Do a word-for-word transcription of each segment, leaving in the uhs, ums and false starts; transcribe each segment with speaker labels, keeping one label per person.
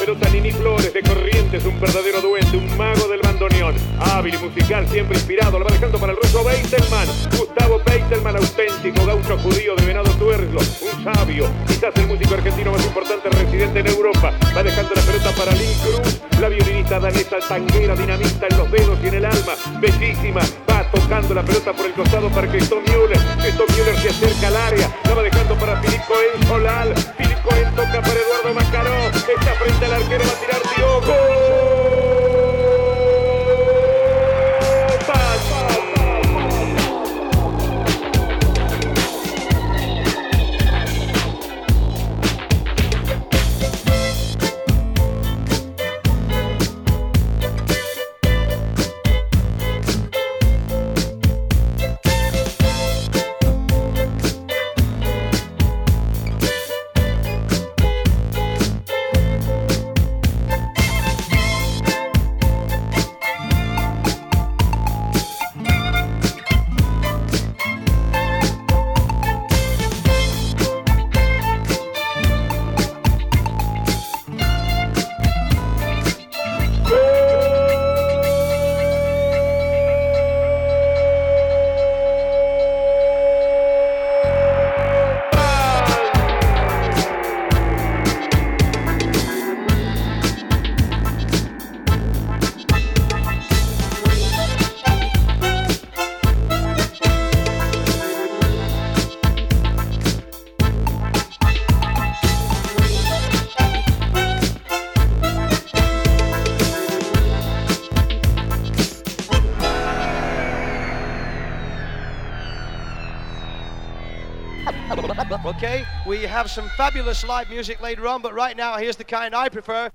Speaker 1: pelota Nini Flores de Corrientes, un verdadero duende, un mago del bandoneón. Hábil y musical, siempre inspirado, lo va dejando para el ruso Beitelman. Gustavo Beitelman, auténtico gaucho judío de Venado Tuerlo, un sabio, quizás el músico argentino más importante residente en Europa. Va dejando la pelota para Lynn Cruz, la violinista danesa tanguera, dinamita en los dedos y en el alma, bellísima. Va tocando la pelota por el costado para Christoph Müller. Christoph Müller se acerca al área, la va dejando para Philippe Cohen Solal. Philippe Cohen toca para Eduardo Macaró, está frente al arquero, va a tirar Diogo.
Speaker 2: Okay, we have some fabulous live music later on, but right now here's the kind I prefer.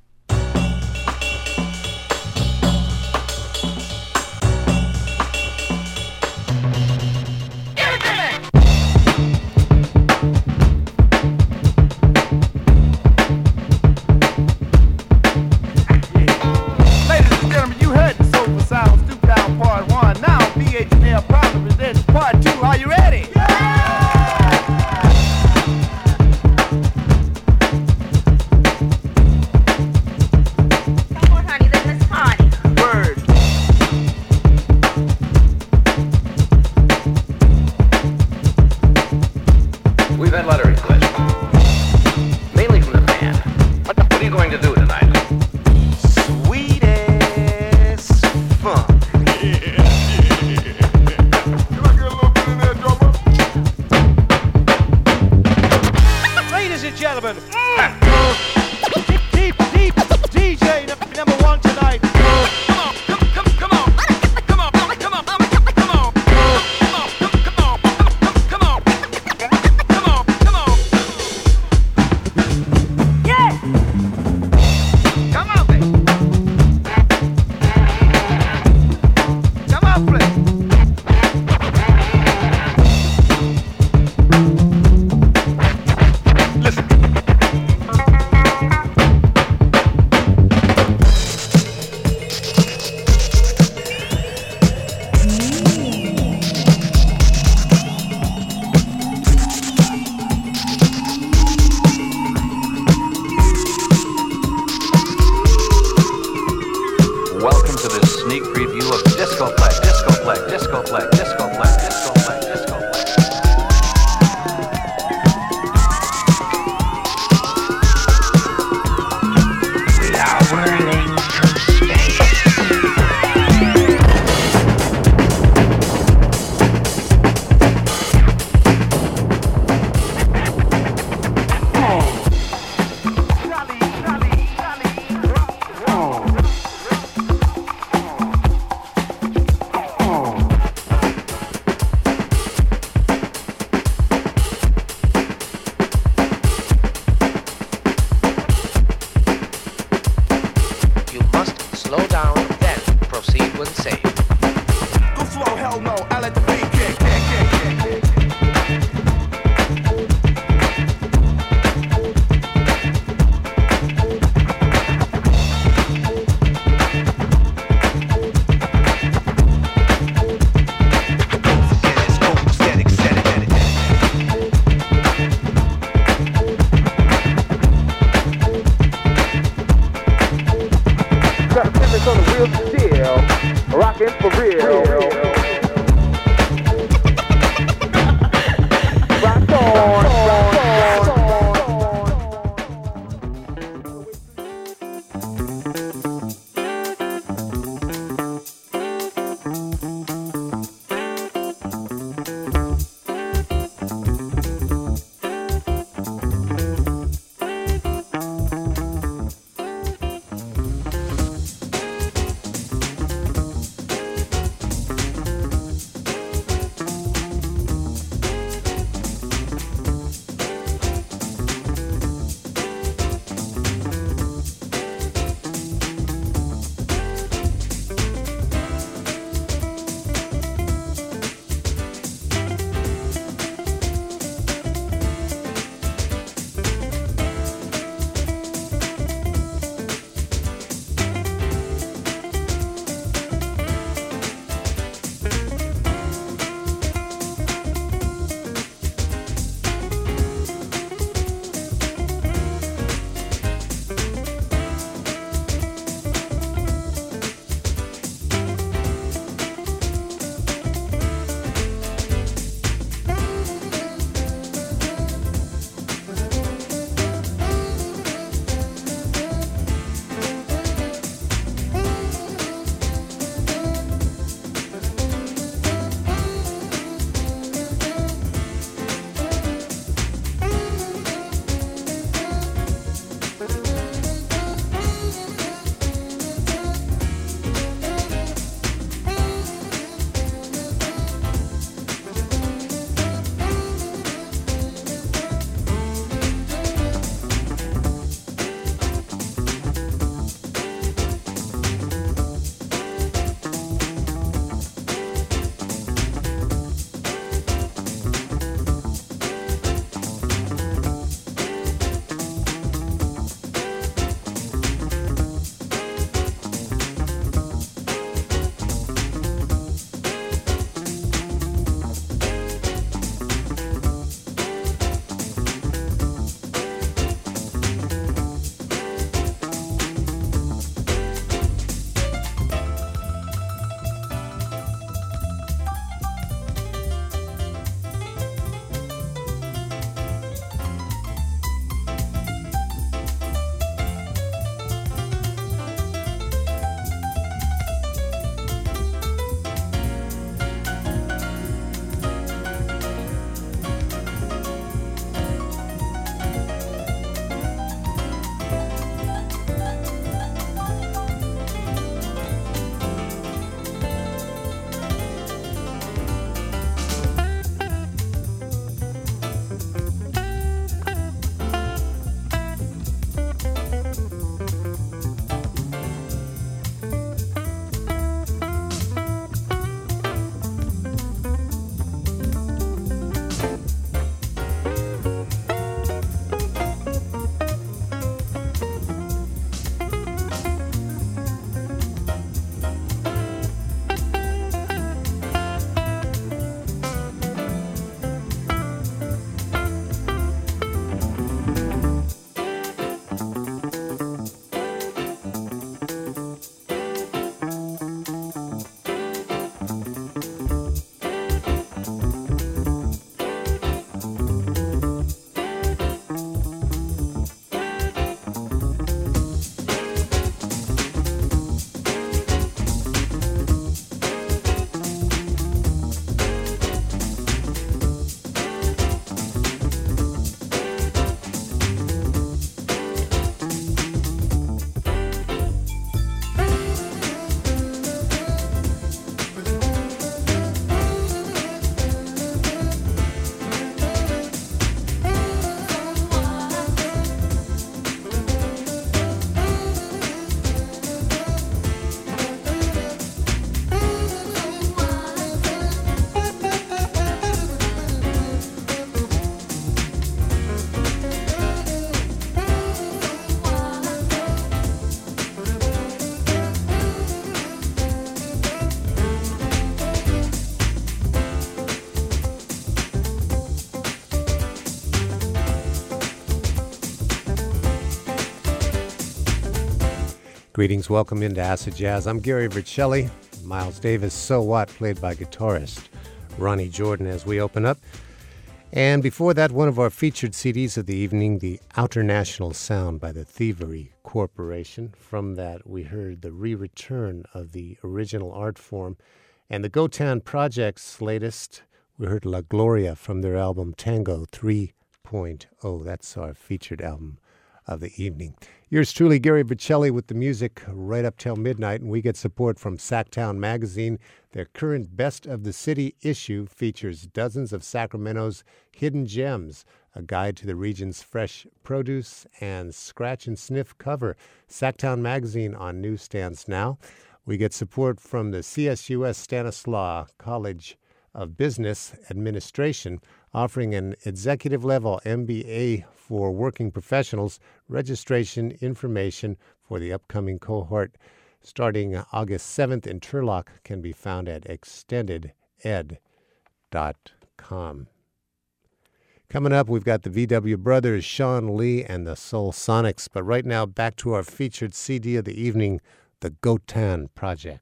Speaker 3: Greetings, welcome into Acid Jazz. I'm Gary Vercelli. Miles Davis, So What, played by guitarist Ronnie Jordan as we open up. And before that, one of our featured C Ds of the evening, The Outer National Sound by the Thievery Corporation. From that, we heard the re-return of the original art form. And the Gotan Project's latest, we heard La Gloria from their album Tango three point oh. That's our featured album of the evening. Yours truly, Gary Vercelli, with the music right up till midnight, and we get support from Sacktown Magazine. Their current Best of the City issue features dozens of Sacramento's hidden gems, a guide to the region's fresh produce, and scratch and sniff cover. Sacktown Magazine on newsstands now. We get support from the C S U S Stanislaus College of Business Administration, offering an executive-level M B A for working professionals. Registration information for the upcoming cohort starting August seventh in Turlock can be found at extended ed dot com. Coming up, we've got the V W Brothers, Sean Lee, and the Soul Sonics. But right now, back to our featured C D of the evening, the Gotan Project.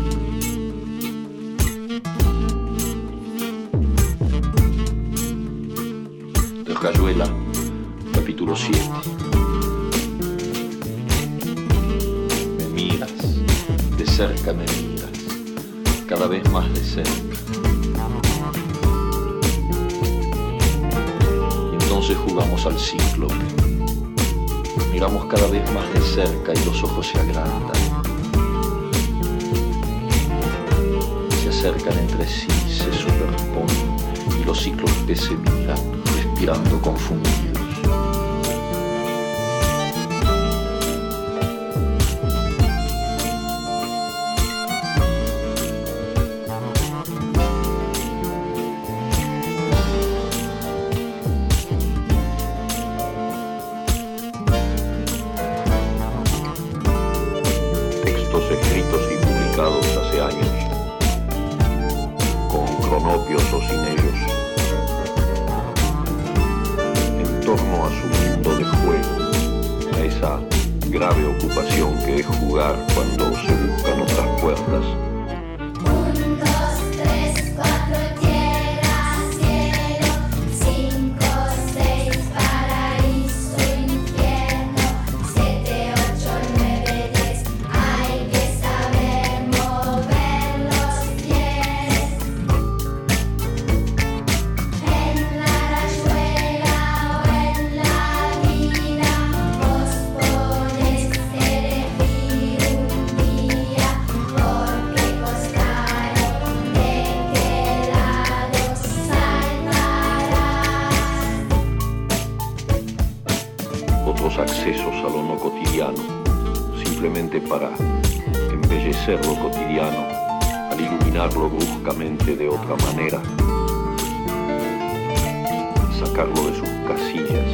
Speaker 4: Rayuela, capítulo siete. Me miras, de cerca me miras, cada vez más de cerca. Y entonces jugamos al cíclope. Miramos cada vez más de cerca y los ojos se agrandan. Se acercan entre sí, se superponen y los cíclopes se miran, respirando confundidos. Textos escritos y publicados hace años, con cronopios o sin ellos, en torno a su mundo de juego, a esa grave ocupación que es jugar cuando se buscan otras puertas. Accesos a lo no cotidiano, simplemente para embellecer lo cotidiano, al iluminarlo bruscamente de otra manera, sacarlo de sus casillas,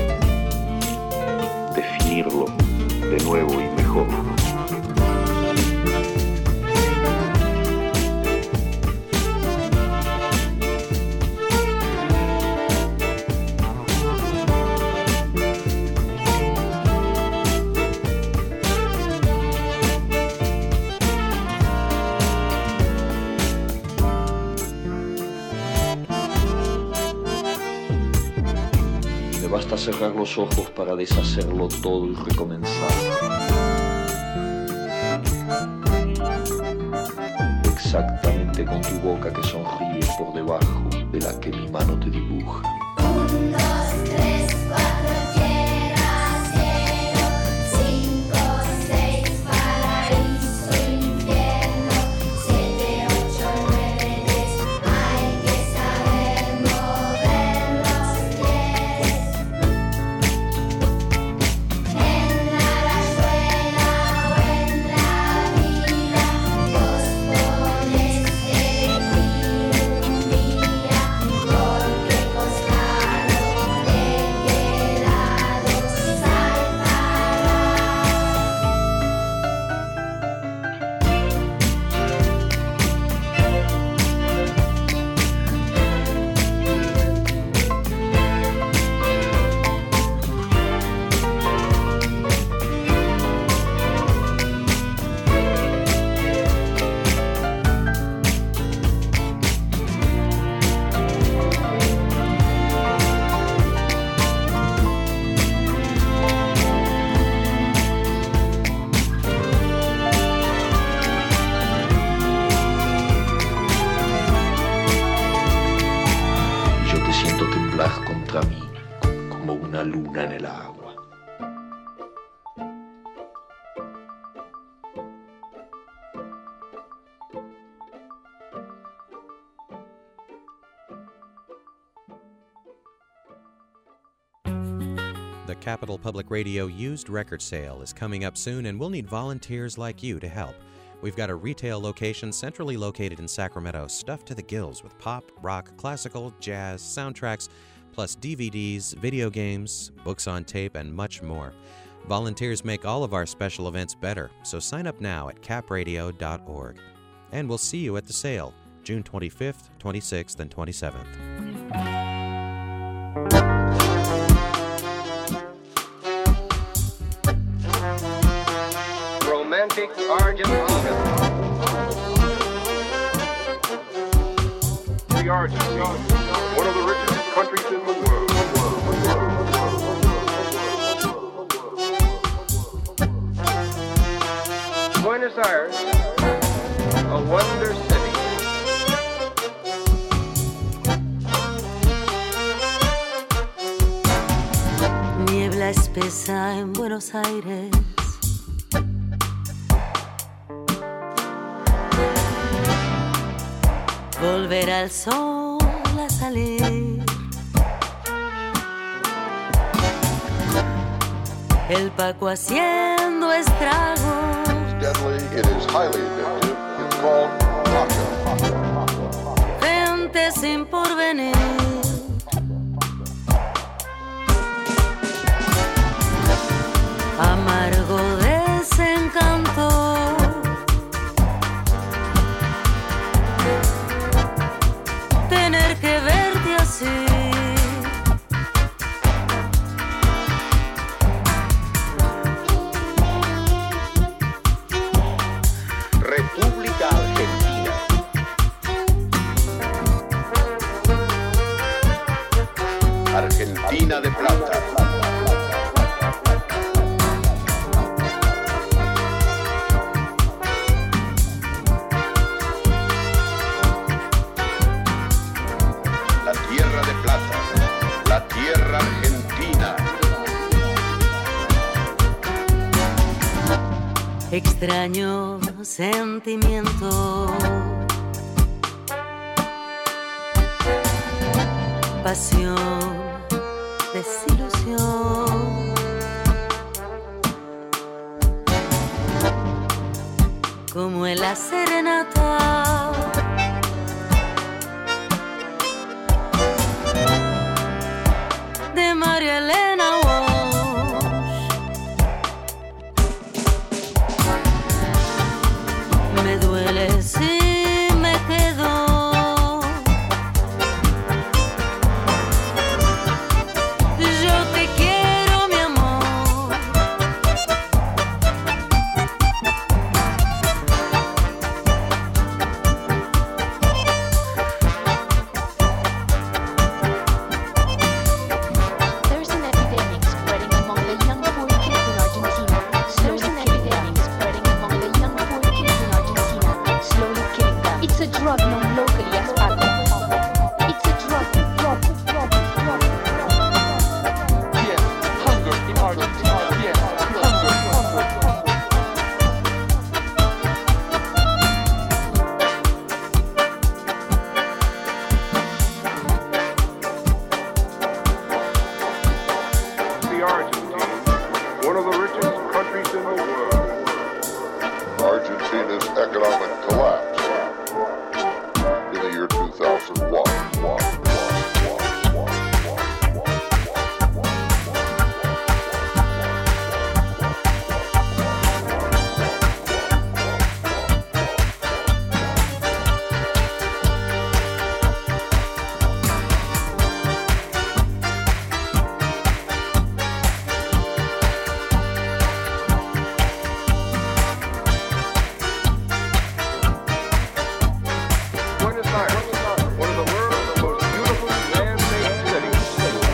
Speaker 4: definirlo de nuevo y mejor. Basta cerrar los ojos para deshacerlo todo y recomenzar. Exactamente con tu boca que sonríe por debajo de la que mi mano te dibuja. Un, dos, tres, cuatro, tierra, cielo, cinco, seis, paraíso, infierno, siete, ocho, nueve, diez, hay que saber mover los pies. En la rayuela o en la vida, vos podés elegir un día, porque costado
Speaker 5: The Capital Public Radio used record sale is coming up soon, and we'll need volunteers like you to help. We've got a retail location centrally located in Sacramento, stuffed to the gills with pop, rock, classical, jazz, soundtracks, plus D V Ds, video games, books on tape, and much more. Volunteers make all of our special events better, so sign up now at cap radio dot org. And we'll see you at the sale, June twenty-fifth, twenty-sixth, and twenty-seventh.
Speaker 6: Romantic Argentina.
Speaker 1: The Argentina, one of the richest countries in the world.
Speaker 6: Buenos Aires, a wonder city.
Speaker 7: Niebla espesa en Buenos Aires. Volver al sol a salir. El Paco haciendo estragos.
Speaker 8: Deadly, it is highly addictive. It's called vodka.
Speaker 7: Gente sin porvenir. Amargo desencanto. Tener que verte así.
Speaker 6: República Argentina.
Speaker 8: Argentina de plata. La tierra de plata. La tierra argentina.
Speaker 7: Extraño sentimiento. Pasión, desilusión. Como en la serenata. De María Elena Walsh. Me duele si me quedo. Yo te quiero, mi amor.
Speaker 9: There's an epidemic spreading among the young poor kids in Argentina. There's an epidemic spreading among the young poor kids in Argentina, slowly killing them. It's a drug known locally as Paco. It's a drug, drug, drug, drug.
Speaker 1: Yes, hunger in Argentina. Yes, hunger, hunger. The Argentina, one of the richest countries in the world.
Speaker 8: Argentina's economic collapse in the year two thousand one.
Speaker 1: Buenos Aires, one of the world's most beautiful man-made cities.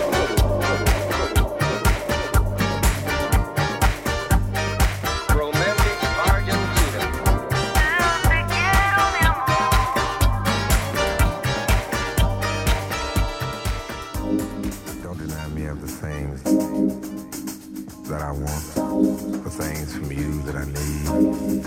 Speaker 6: Romantic Argentina.
Speaker 10: Don't deny me of the things that I want, the things from you that I need.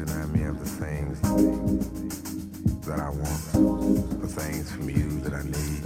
Speaker 10: deny me of the things that I want, the things from you that I need.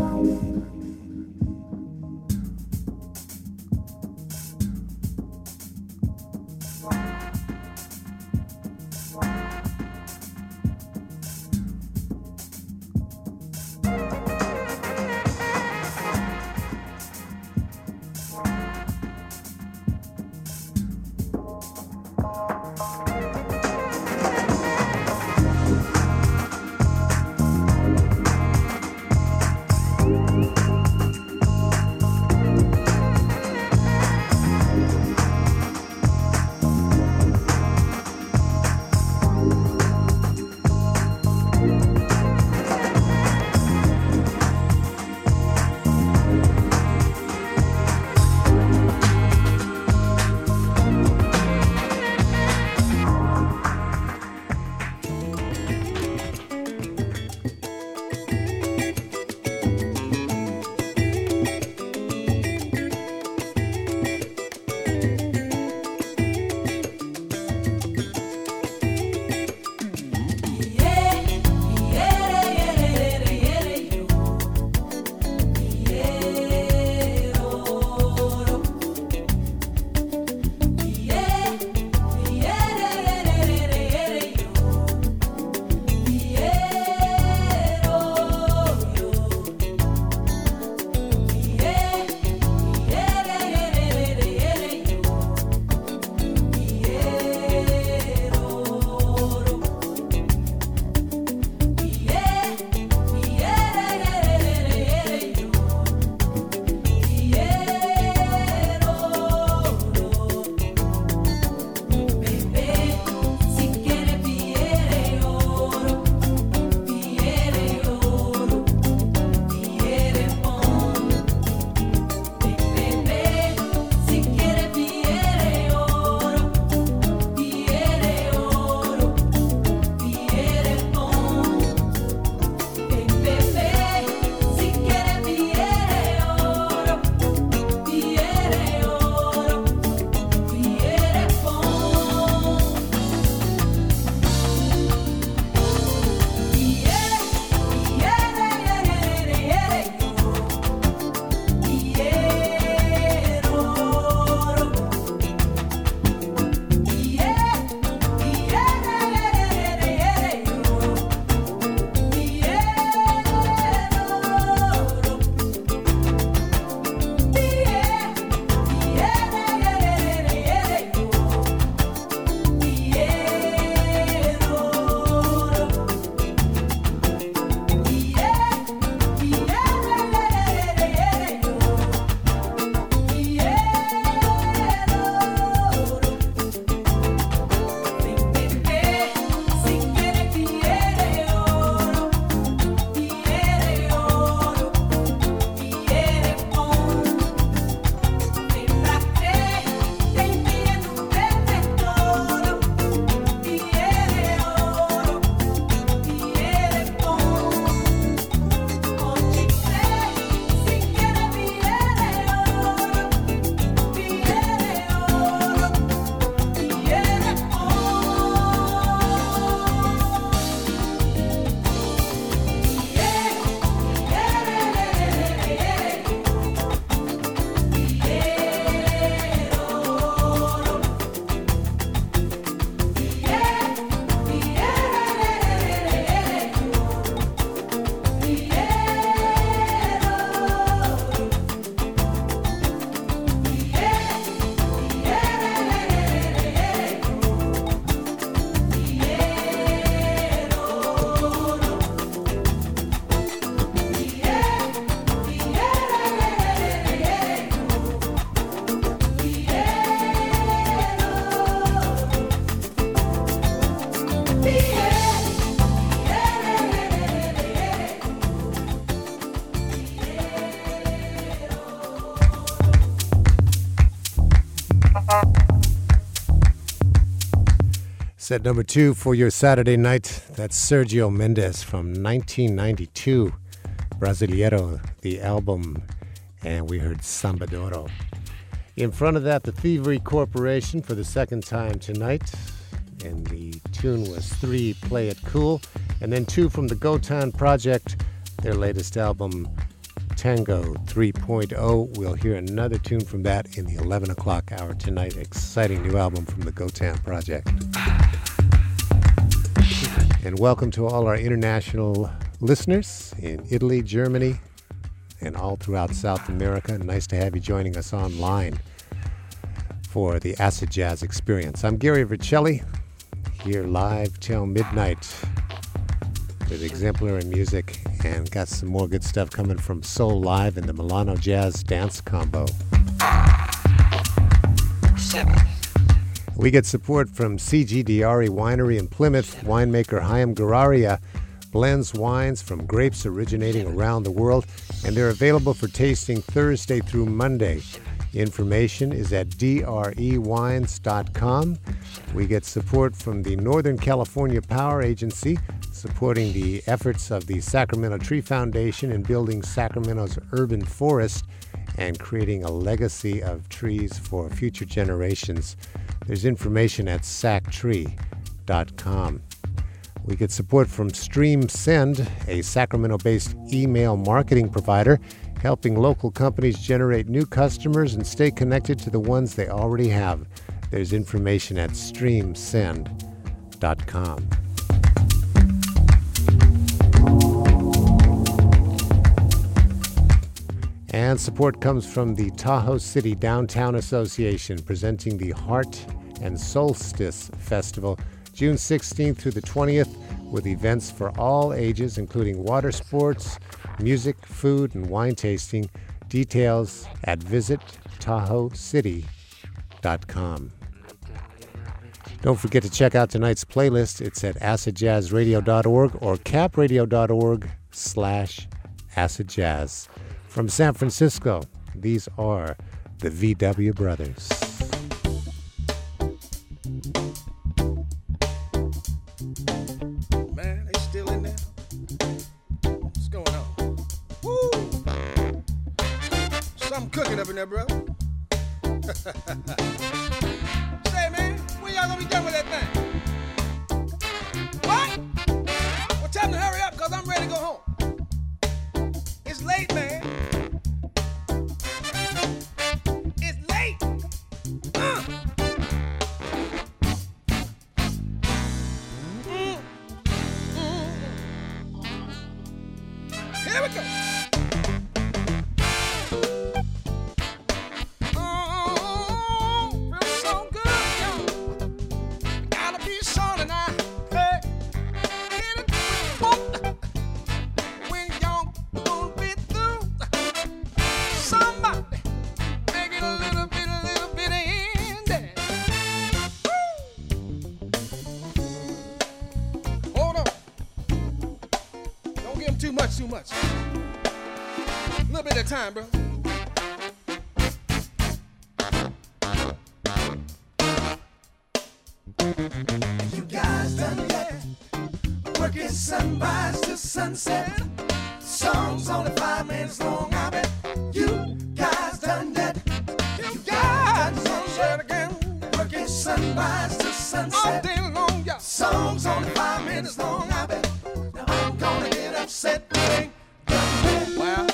Speaker 3: Set number two for your Saturday night. That's Sergio Mendes from nineteen ninety-two. Brasileiro, the album. And we heard Samba d'Oro. In front of that, the Thievery Corporation for the second time tonight. and the tune was Three, Play It Cool. And then two from the Gotan Project, their latest album, Tango three point oh. We'll hear another tune from that in the eleven o'clock hour tonight. Exciting new album from the Gotan Project. And welcome to all our international listeners in Italy, Germany, and all throughout South America. Nice to have you joining us online for the Acid Jazz Experience. I'm Gary Vercelli, here live till midnight with exemplary music, and got some more good stuff coming from Soul Live and the Milano Jazz Dance Combo. Seven. We get support from C G Diari Winery in Plymouth. Winemaker Chaim Gararia blends wines from grapes originating around the world, and they're available for tasting Thursday through Monday. Information is at d r e wines dot com. We get support from the Northern California Power Agency, supporting the efforts of the Sacramento Tree Foundation in building Sacramento's urban forest and creating a legacy of trees for future generations. There's information at sac tree dot com. We get support from StreamSend, a Sacramento-based email marketing provider, helping local companies generate new customers and stay connected to the ones they already have. There's information at stream send dot com. And support comes from the Tahoe City Downtown Association, presenting the Heart and Solstice Festival, June sixteenth through the twentieth, with events for all ages, including water sports, music, food, and wine tasting. Details at visit tahoe city dot com. Don't forget to check out tonight's playlist. It's at acid jazz radio dot org or cap radio dot org slash acid jazz. From San Francisco, these are the V W Brothers.
Speaker 11: Man, they still in there? What's going on? Woo! Something cooking up in there, brother. Say, man, when y'all gonna be done with that thing? What? Well, tell them to hurry up, because I'm ready to go home. It's late, man. It's late. Uh. Mm. Mm. Here we go. Oh, feels so good, y'all. Gotta be sure tonight. Hey, hit it. Whoop. When y'all gonna be through, somebody make it a little bit, a little bit in there. Woo. Hold on. Don't give them too much, too much. A little bit at a time, bro.
Speaker 12: You guys done that? Working sunrise to sunset. Songs only five minutes long. I bet you guys done that. You guys done that again. Working sunrise to sunset.
Speaker 11: All day long, y'all.
Speaker 12: Songs only five minutes long. I bet. Now I'm gonna get upset. You ain't done that.
Speaker 11: Wow.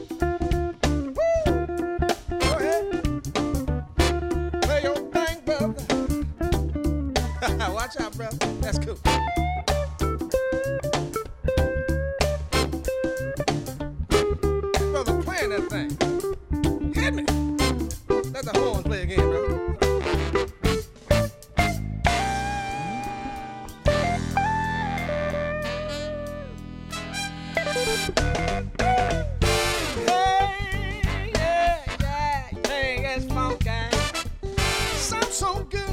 Speaker 11: Go ahead. Play your thing, brother. Watch out, brother. That's cool. Brother, playing that thing. Hit me. Let the horns play again, brother. Hey, yeah, yeah, hey, that's funky. Sounds so good.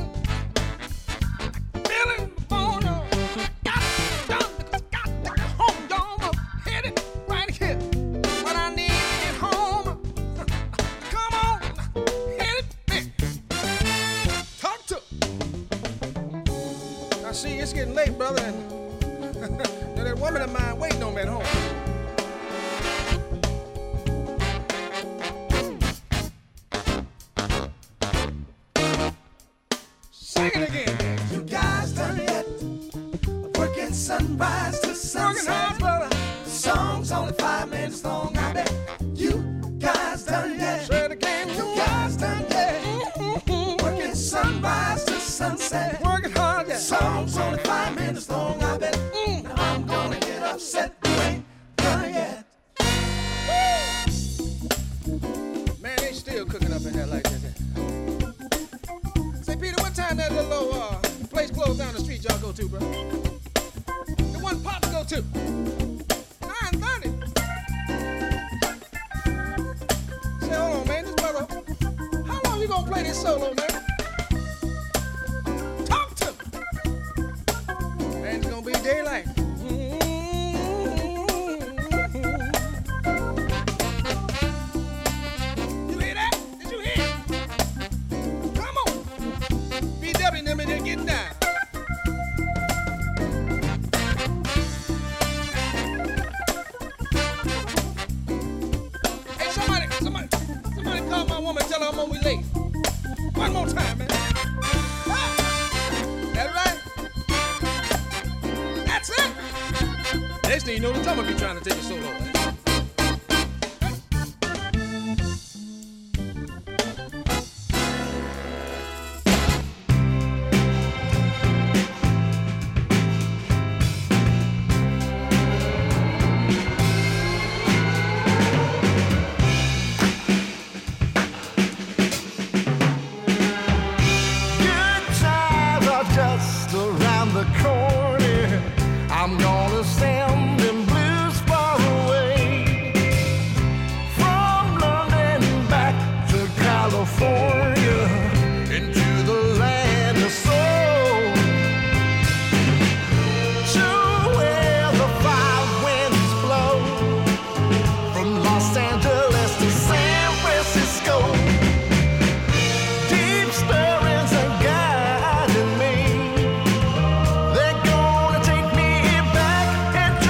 Speaker 11: Feeling on you. Got it done because got to get home, y'all. Hit it right here. When I need to get home. Come on. Hit it, man. Talk to. I see it's getting late, brother. And that woman of mine waiting on me at home. Sing it again.
Speaker 12: You guys done sunrise to sunset. Songs only five minutes long. I bet you guys done that.
Speaker 11: Say it again.
Speaker 12: You guys done that. Working sunrise to sunset.
Speaker 11: Working hard, yeah.
Speaker 12: Songs only five minutes long. I bet mm. now I'm gonna get upset. You ain't done yet.
Speaker 11: Man, they still cooking up in there like this. Say, Peter, what time that little uh, place closed down the street y'all go to, bro? The one Pops go to? nine thirty. Say, hold on, man. This brother, how long you gonna play this solo, man? Talk to me. Man, it's gonna be daylight. You hear that? Did you hear it? Come on. B W and them in there getting down. Hey, somebody, somebody, somebody call my woman and tell her I'm on my late. One more time, man. Ah, that right? That's it. Next thing you know, the drummer be trying to take a solo, man.
Speaker 12: Good times are just around the corner. I'm gonna send them blues far away. From London back to California, into the land of soul. To where the five winds blow, from Los Angeles to San Francisco. Deep stirrings are guiding me. They're gonna take me back and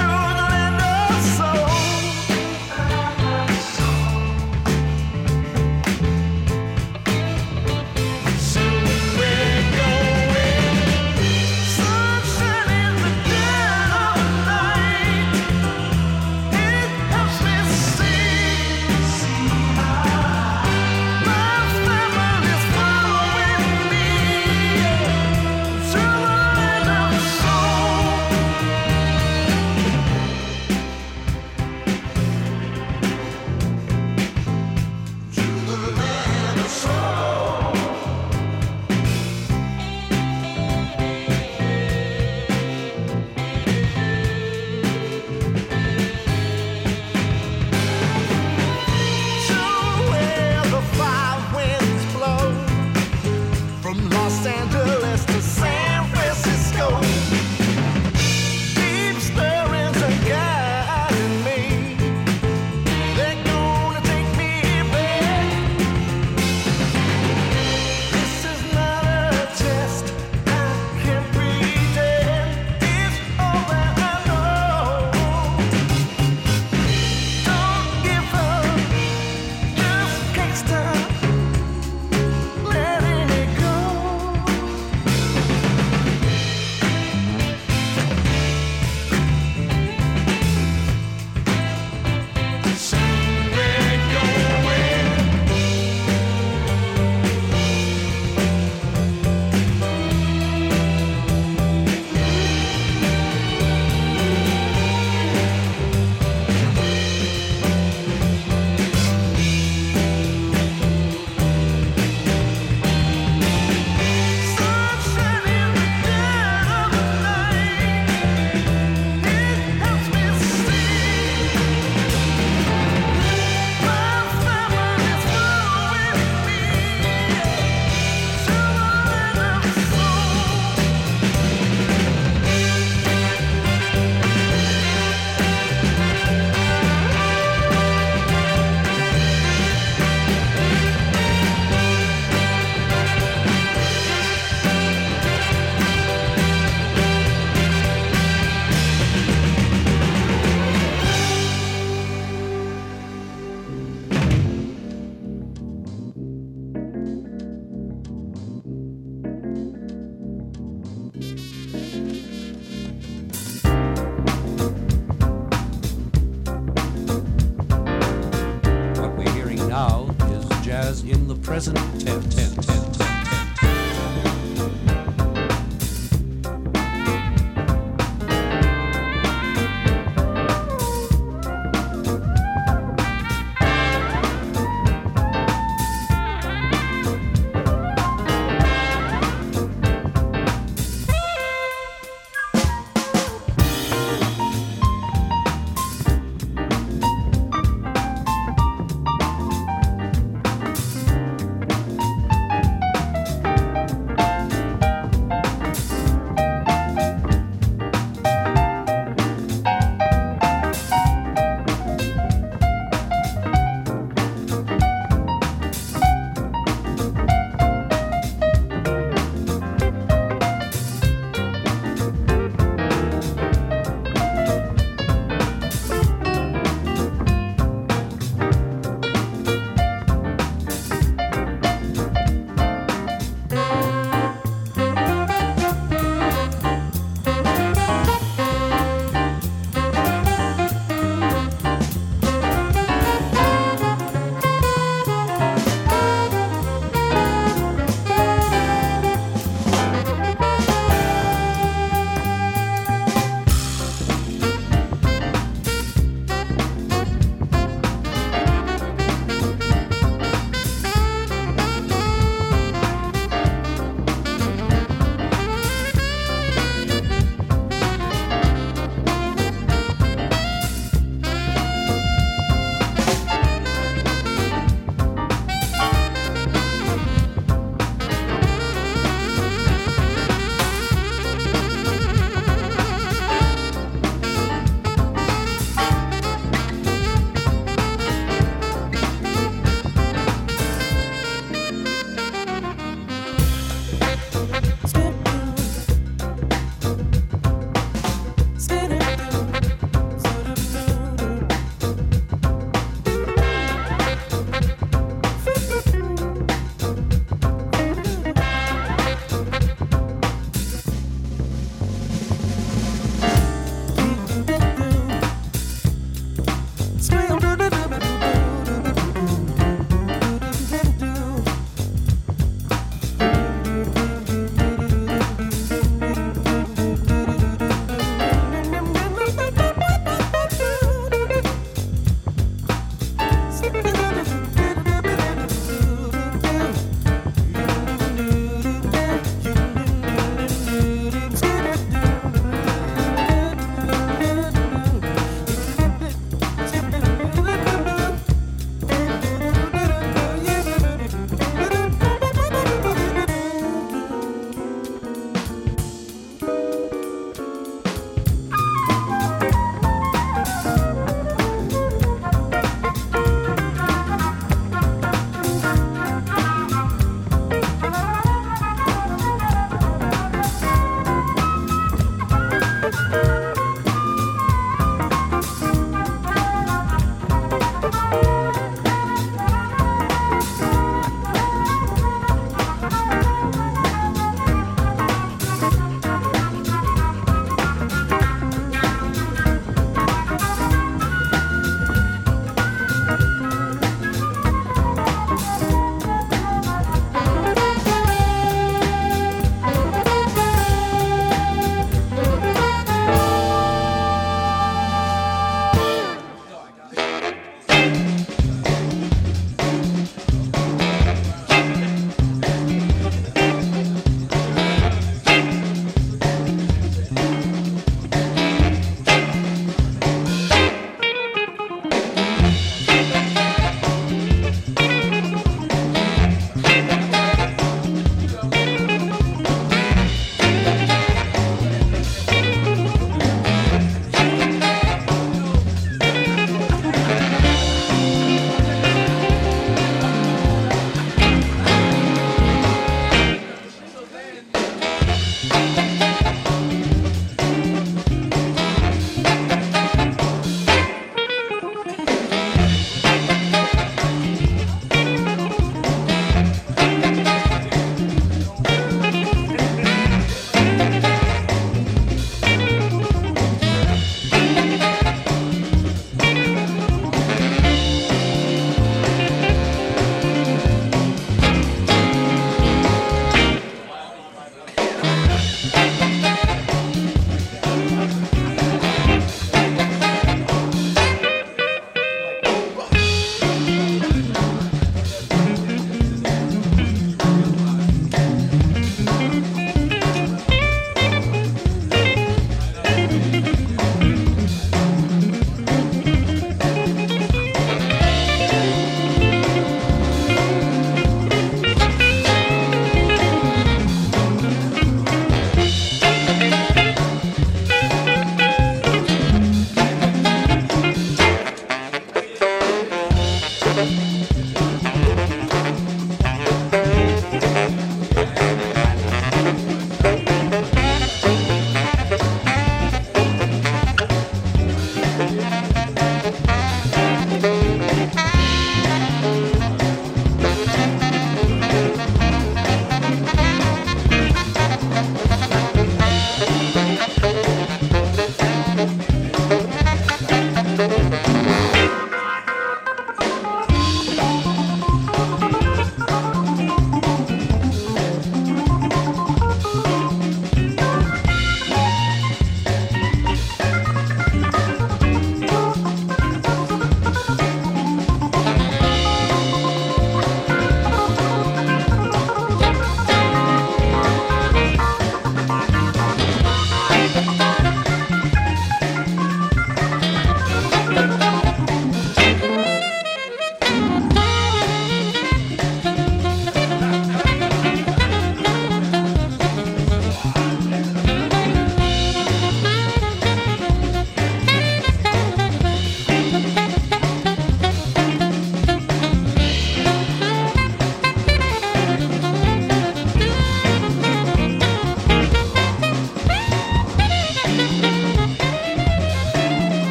Speaker 5: present tense. tense, tense, tense, tense.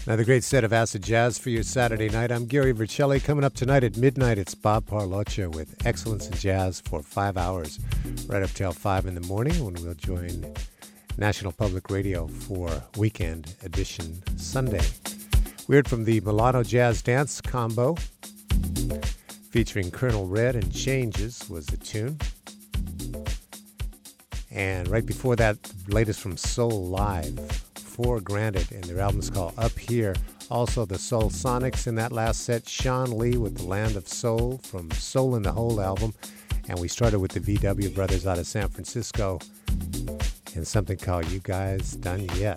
Speaker 3: Another great set of acid jazz for your Saturday night. I'm Gary Vercelli. Coming up tonight at midnight, it's Bob Parlocha with Excellence in Jazz for five hours, right up till five in the morning when we'll join National Public Radio for Weekend Edition Sunday. We heard from the Milano Jazz Dance Combo, featuring Colonel Red and Changes was the tune. And right before that, the latest from Soul Live, For Granted, and their album is called Up Here. Also the Soul Sonics in that last set, Sean Lee with The Land of Soul from Soul in the Hole album. And we started with the V W Brothers out of San Francisco and something called You Guys Done Yet.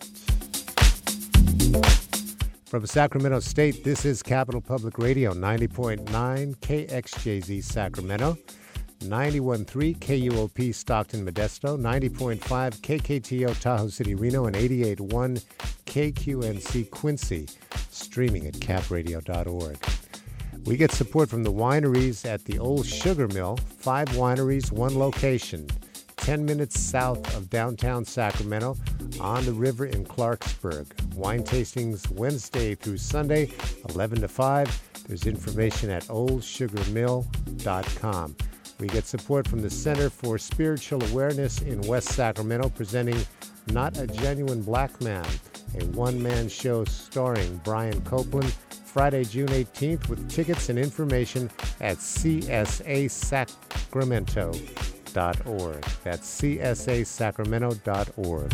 Speaker 3: From Sacramento State, this is Capital Public Radio, ninety point nine K X J Z Sacramento, ninety-one point three K U O P Stockton Modesto, ninety point five K K T O Tahoe City Reno, and eighty-eight point one K Q N C Quincy, streaming at cap radio dot org. We get support from the wineries at the Old Sugar Mill, five wineries, one location, ten minutes south of downtown Sacramento, on the river in Clarksburg. Wine tastings Wednesday through Sunday, eleven to five. There's information at old sugar mill dot com. We get support from the Center for Spiritual Awareness in West Sacramento, presenting Not a Genuine Black Man, a one-man show starring Brian Copeland, Friday, June eighteenth, with tickets and information at c s a sacramento dot org. That's c s a sacramento dot org.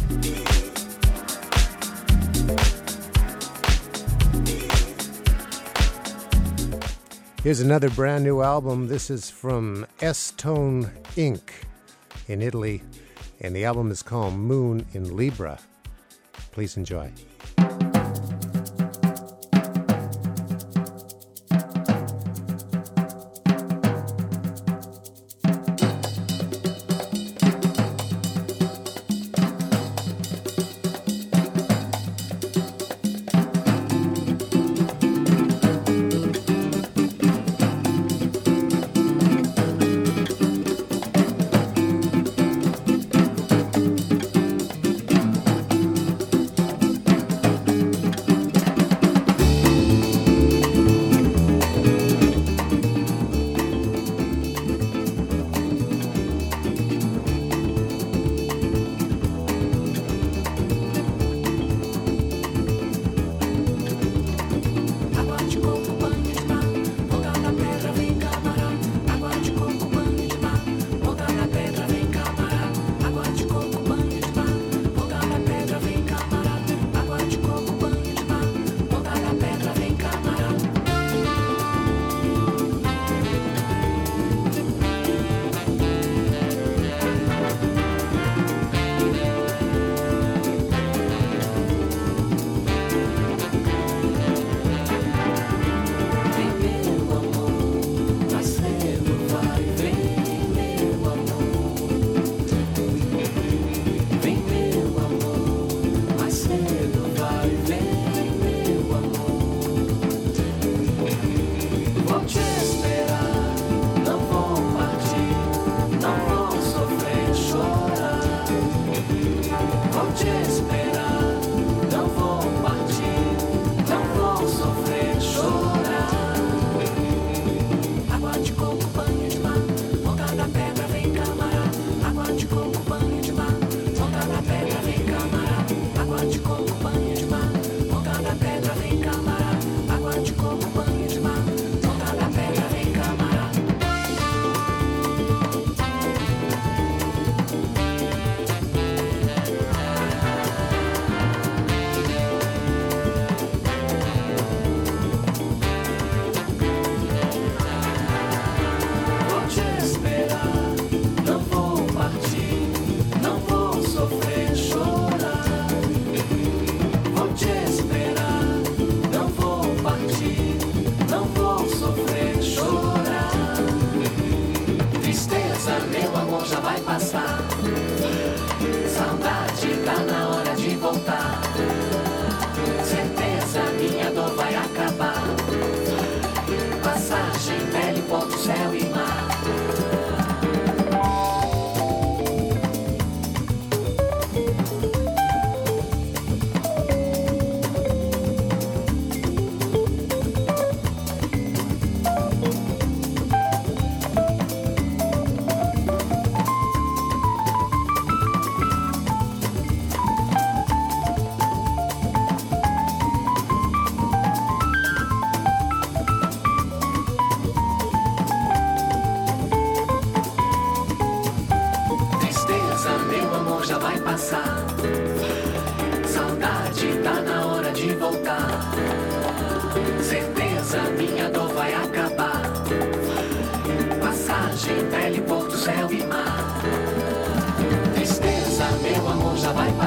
Speaker 3: Here's another brand new album. This is from S-Tone Incorporated in Italy, and the album is called Moon in Libra. Please enjoy.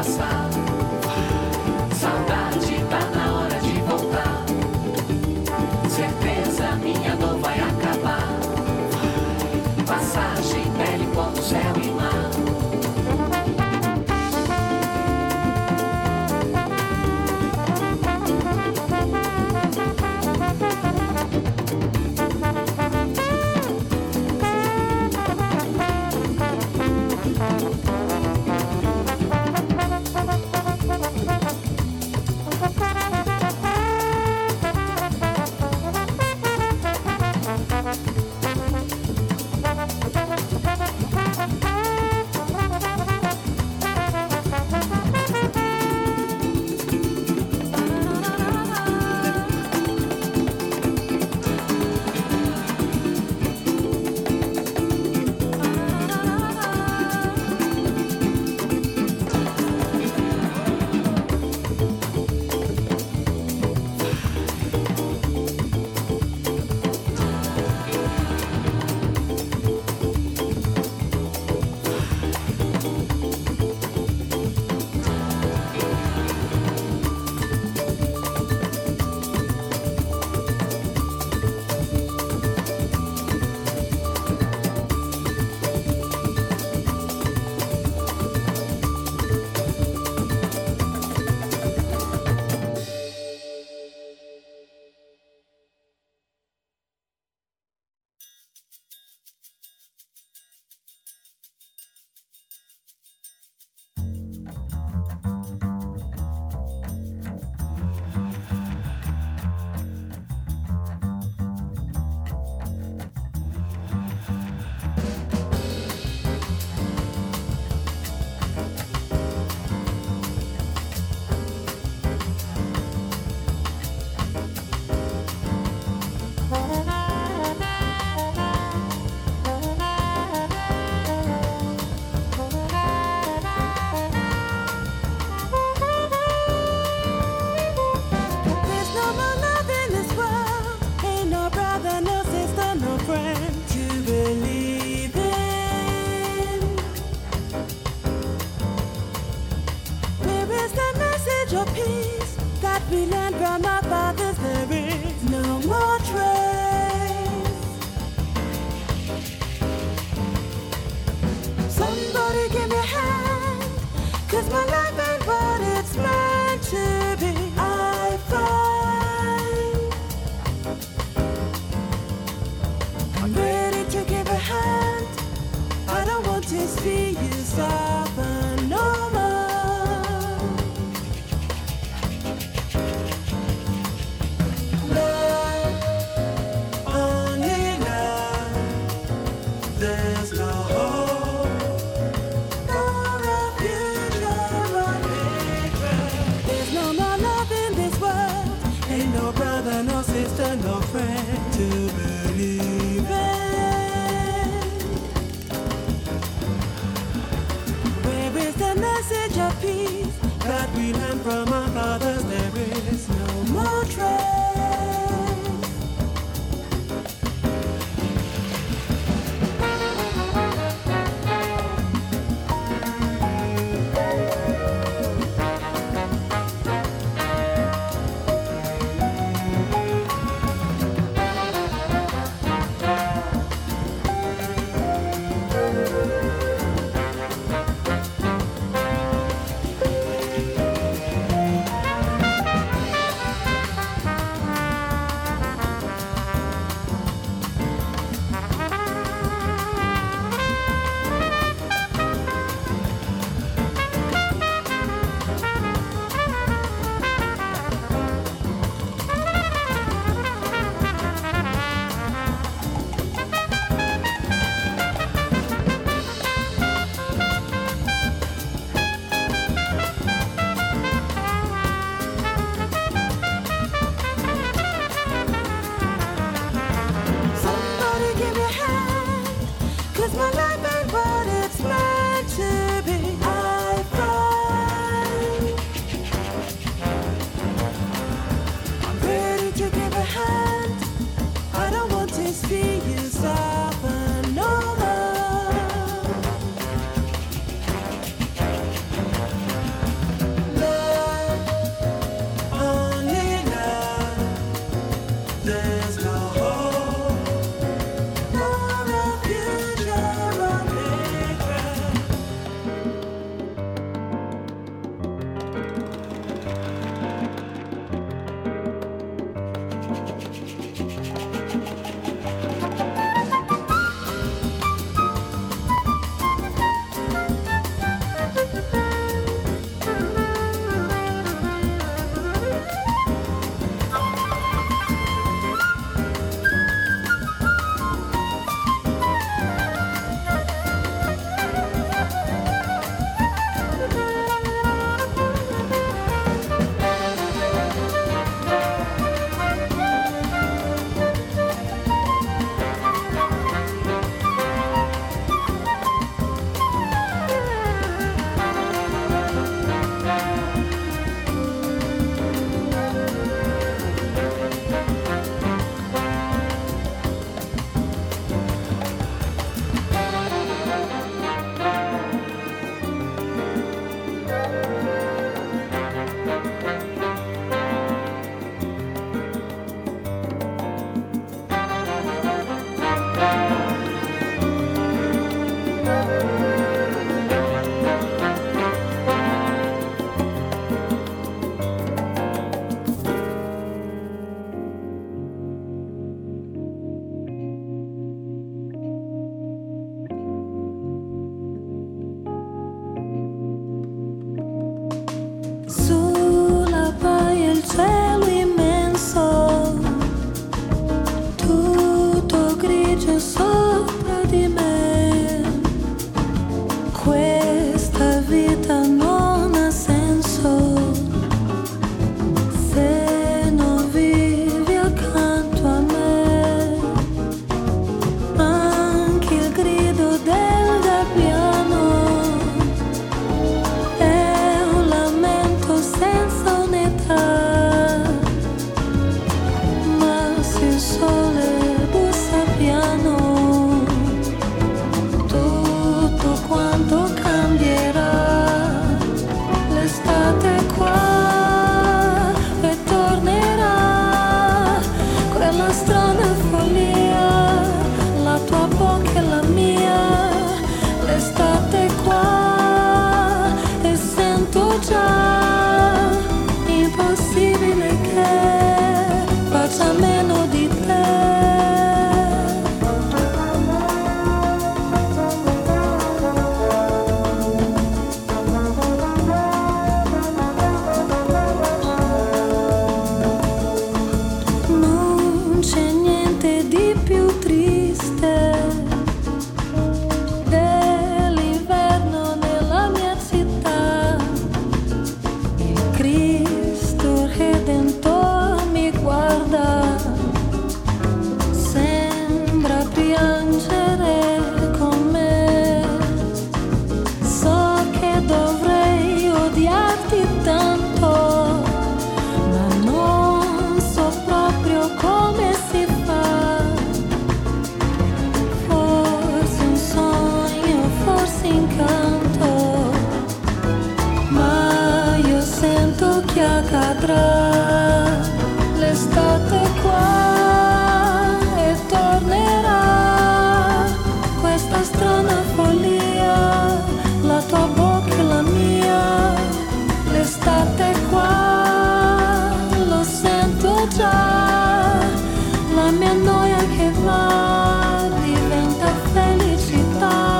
Speaker 13: passar. Saudade, tá na hora de voltar. Certeza, minha dor vai acabar. Passagem, pele, ponto, céu e mar.
Speaker 14: già, impossibile che faccia meno di te. Non c'è niente di più triste dell'inverno nella mia città. Il Cristo Redentore mi guarda, sembra piangere con me. So che dovrei odiarti tanto, ma non so proprio come si fa. Forse un sogno, forse incanto, ma io sento che accadrà. L'estate qua e tornerà questa strana follia, la tua bocca e la mia. L'estate qua, lo sento già, la mia noia che va diventa felicità.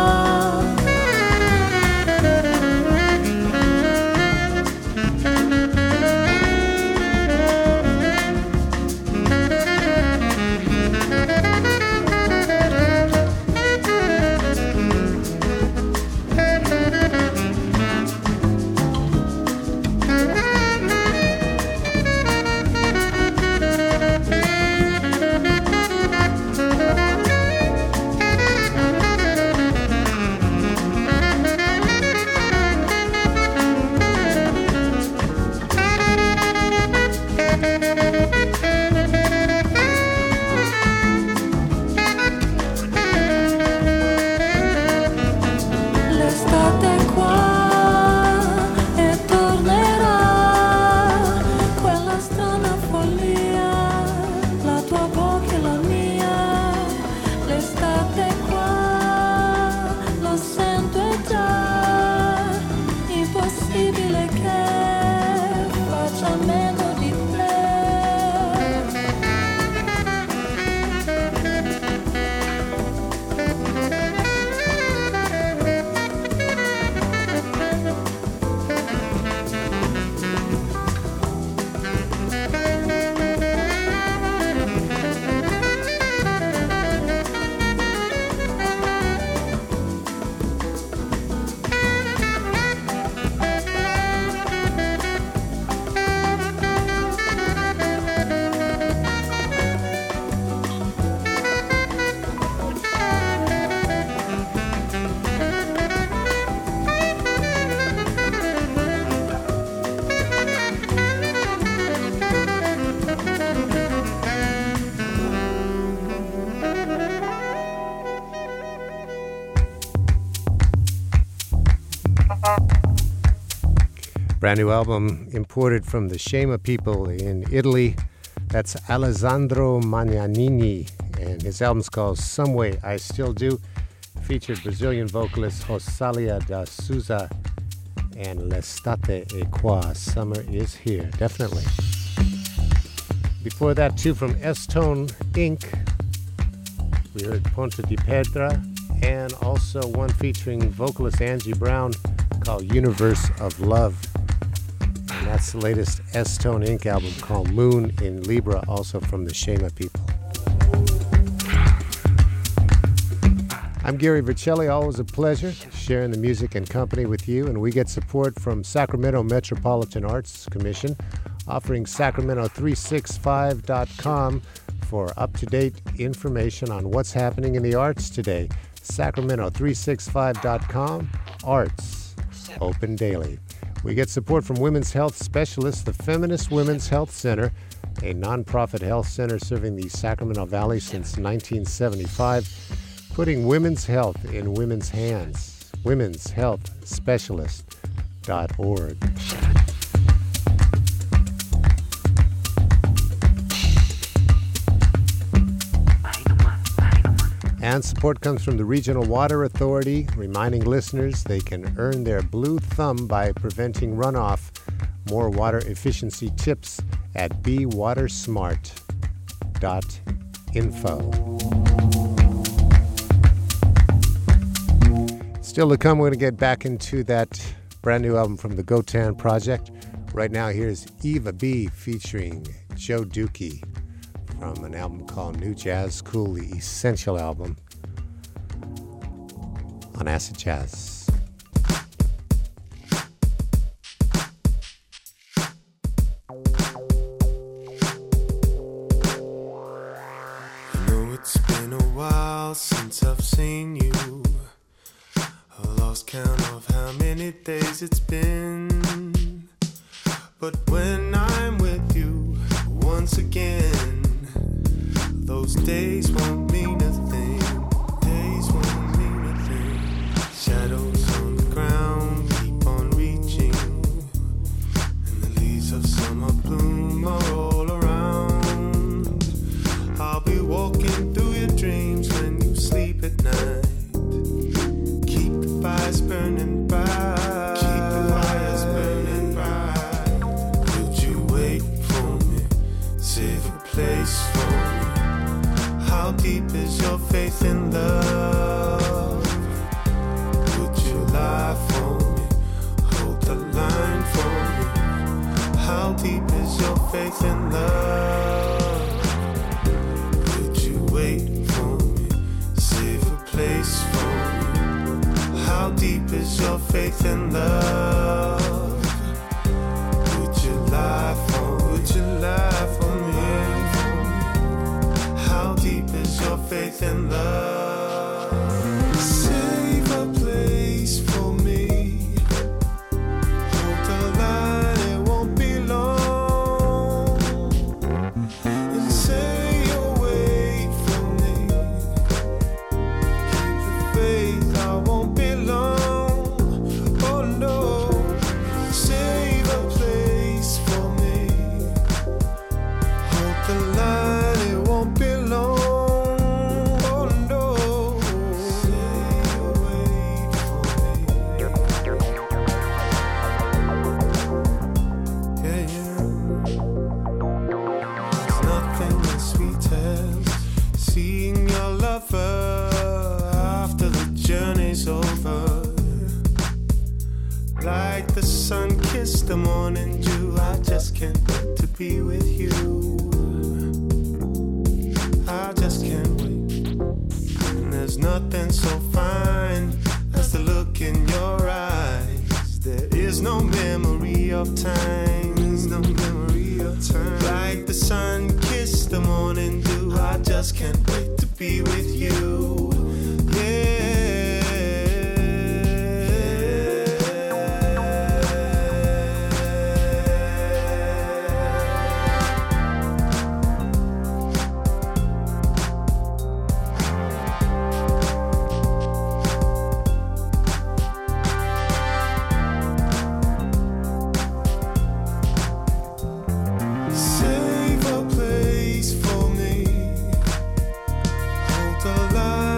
Speaker 14: L'estate qua e tornerà quella strana follia, la tua bocca e la mia. L'estate qua, lo sento è già, impossibile che faccia meno di te.
Speaker 3: Brand new album imported from the Shema people in Italy. That's Alessandro Magnanini, and his album's called Some Way I Still Do. Featured Brazilian vocalist Rosalia da Souza, and L'estate è qua, summer is here, definitely. Before that, two from S-Tone Incorporated. We heard Ponte di Pedra, and also one featuring vocalist Angie Brown called Universe of Love. And that's the latest S-Tone Incorporated album called Moon in Libra, also from the Shema people. I'm Gary Vercelli, always a pleasure sharing the music and company with you, and we get support from Sacramento Metropolitan Arts Commission, offering Sacramento three sixty-five dot com for up-to-date information on what's happening in the arts today. Sacramento three sixty-five dot com, arts, open daily. We get support from Women's Health Specialists, the Feminist Women's Health Center, a nonprofit health center serving the Sacramento Valley since nineteen seventy-five, putting women's health in women's hands. women's health specialist dot org. And support comes from the Regional Water Authority, reminding listeners they can earn their blue thumb by preventing runoff. More water efficiency tips at be water smart dot info. Still to come, we're going to get back into that brand new album from the Gotan Project. Right now, here's Eva B featuring Joe Dookie from an album called New Jazz Cool, the Essential album on Acid Jazz.
Speaker 15: I know it's been a while since I've seen you. I lost count of how many days it's been. But when I'm with you once again, those days won't mean a thing. Days won't mean a thing. Shadows on the ground keep on reaching, and the leaves of summer bloom are all around. I'll be walking through your dreams when you sleep at night. Keep the fires burning bright. Keep the fires burning bright. Would you wait for me? Save a place for me. How deep is your faith in love? Would you lie for me? Hold the line for me. How deep is your faith in love? Would you wait for me? Save a place for me. How deep is your faith in love? Would you lie for? Would you lie for me? How deep is your faith in love? Save a place for me. Hold the line, it won't be long. And say you'll wait for me. Keep the faith, I won't be long. Oh no, save a place for me. Hold the line, it won't be long. Oh no, stay away from me. Yeah, yeah. There's nothing as sweet as seeing your lover after the journey's over. Like the sun kissed the morning dew, I just can't wait to be with you. I just can't wait. And there's nothing so fine as the look in your eyes. There is no memory of time. There's no memory of time. Like the sun kissed the morning dew, I just can't wait to be with you. Yeah. Save a place for me. Hold the line.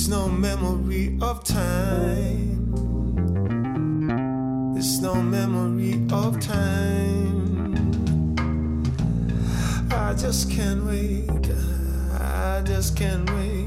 Speaker 15: There's no memory of time. There's no memory of time. I just can't wait. I just can't wait.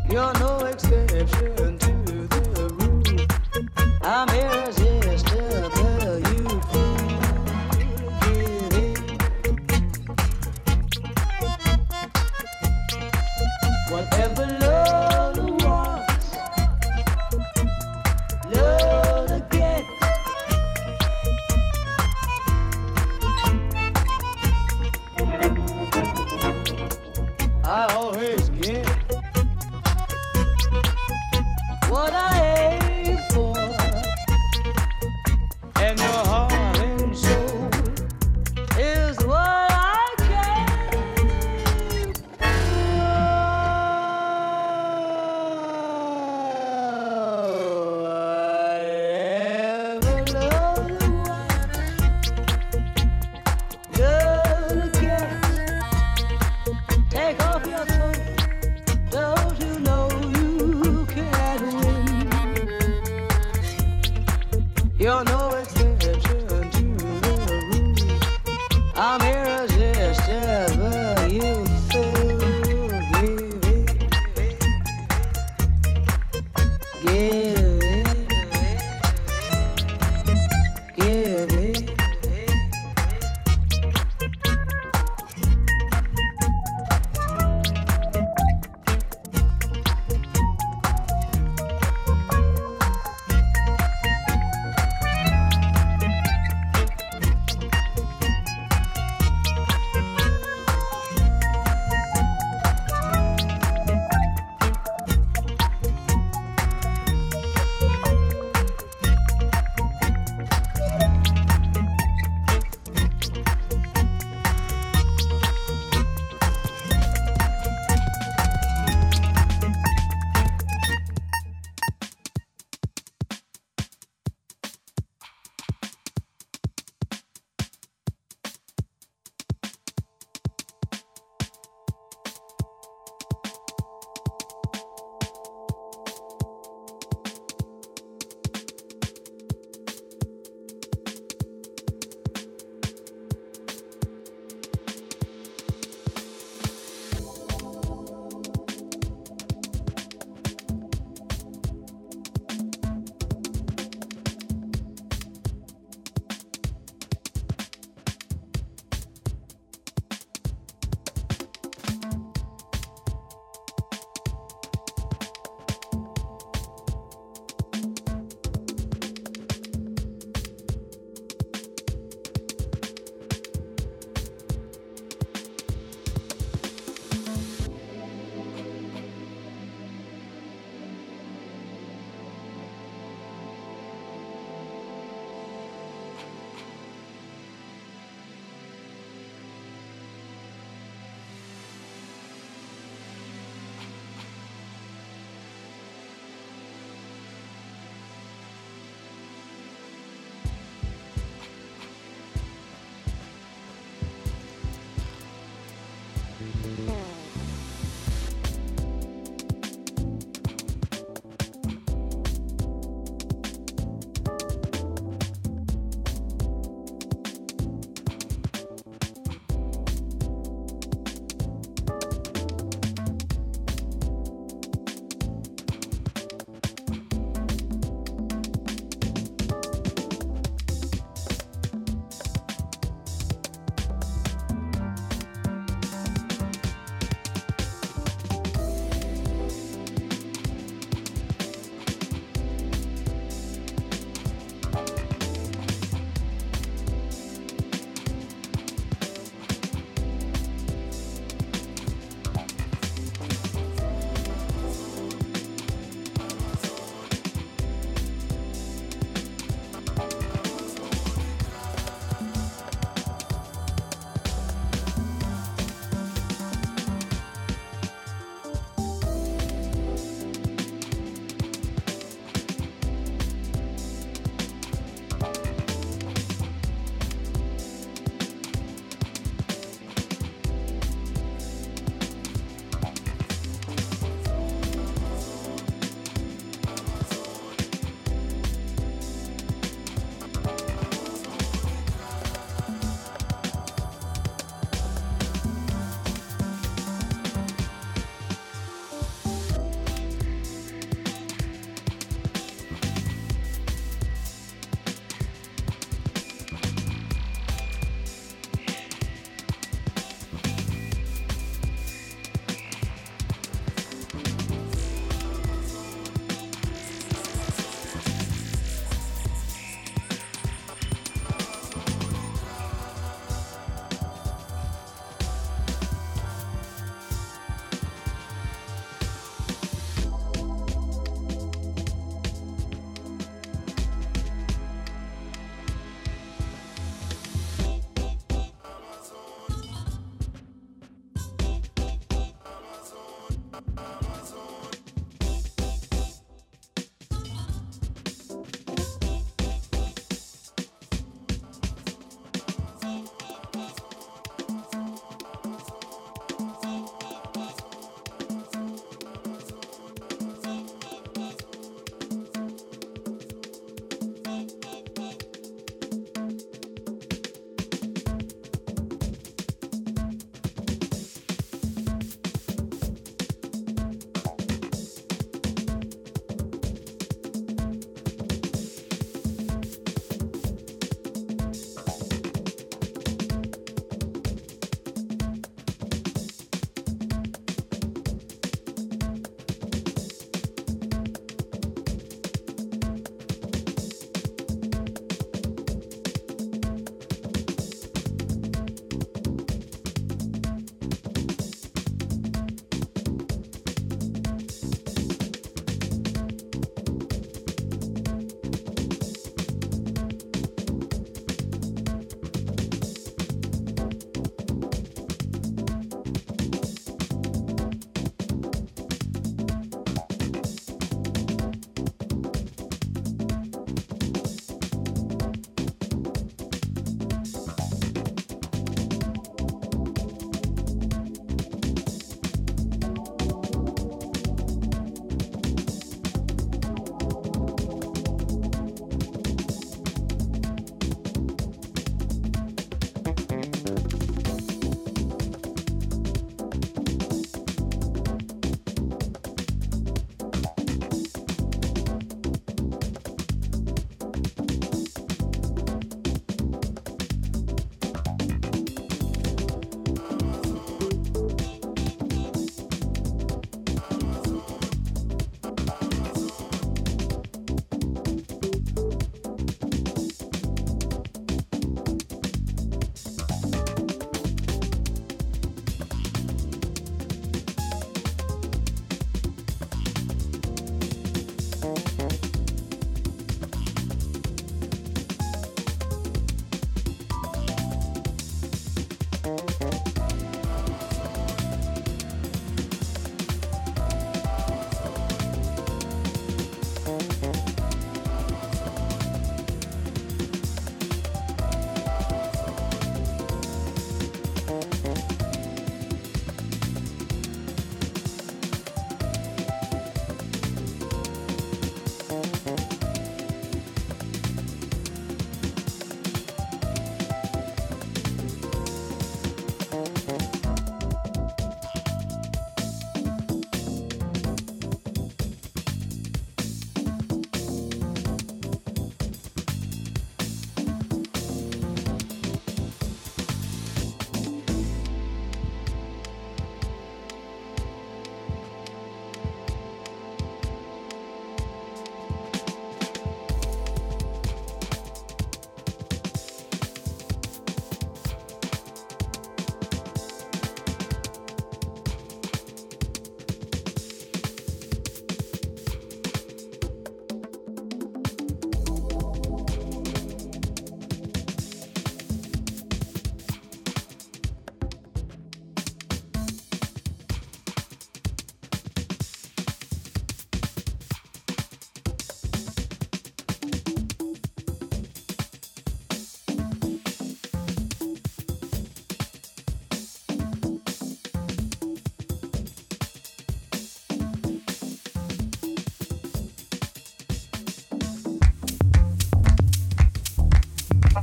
Speaker 16: You're no exception to the rule. I'm irresistible, you give it. Whatever love wants, love gets. I always get what I aim for, and your heart and soul is what I came for. Whatever love wants, love gets. Take off your coat, don't you know you can't win? You're no exception to the rule. I'm irresistible, you fool. Give it, give it, give it.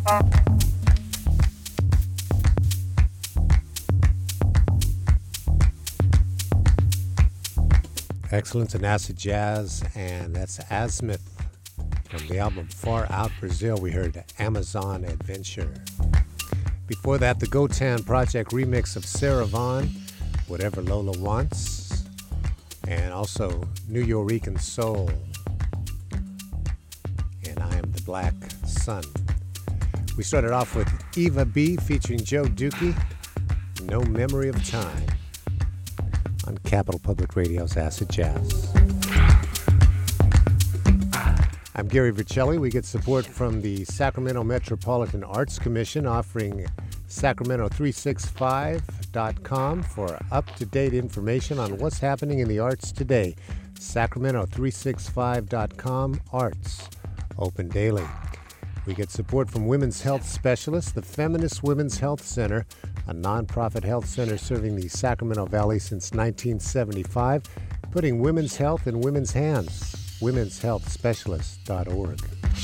Speaker 3: Excellence in acid jazz, and that's Azimuth from the album Far Out Brazil. We heard Amazon Adventure. Before that, the Gotan Project remix of Sarah Vaughan, Whatever Lola Wants, and also New Yorican Soul, and I Am the Black Sun. We started off with Eva B featuring Joe Dookie, No Memory of Time, on Capital Public Radio's Acid Jazz. I'm Gary Vercelli. We get support from the Sacramento Metropolitan Arts Commission, offering Sacramento three sixty-five dot com for up-to-date information on what's happening in the arts today. Sacramento three sixty-five dot com, arts, open daily. We get support from Women's Health Specialists, the Feminist Women's Health Center, a nonprofit health center serving the Sacramento Valley since nineteen seventy-five, putting women's health in women's hands. womens health specialists dot org.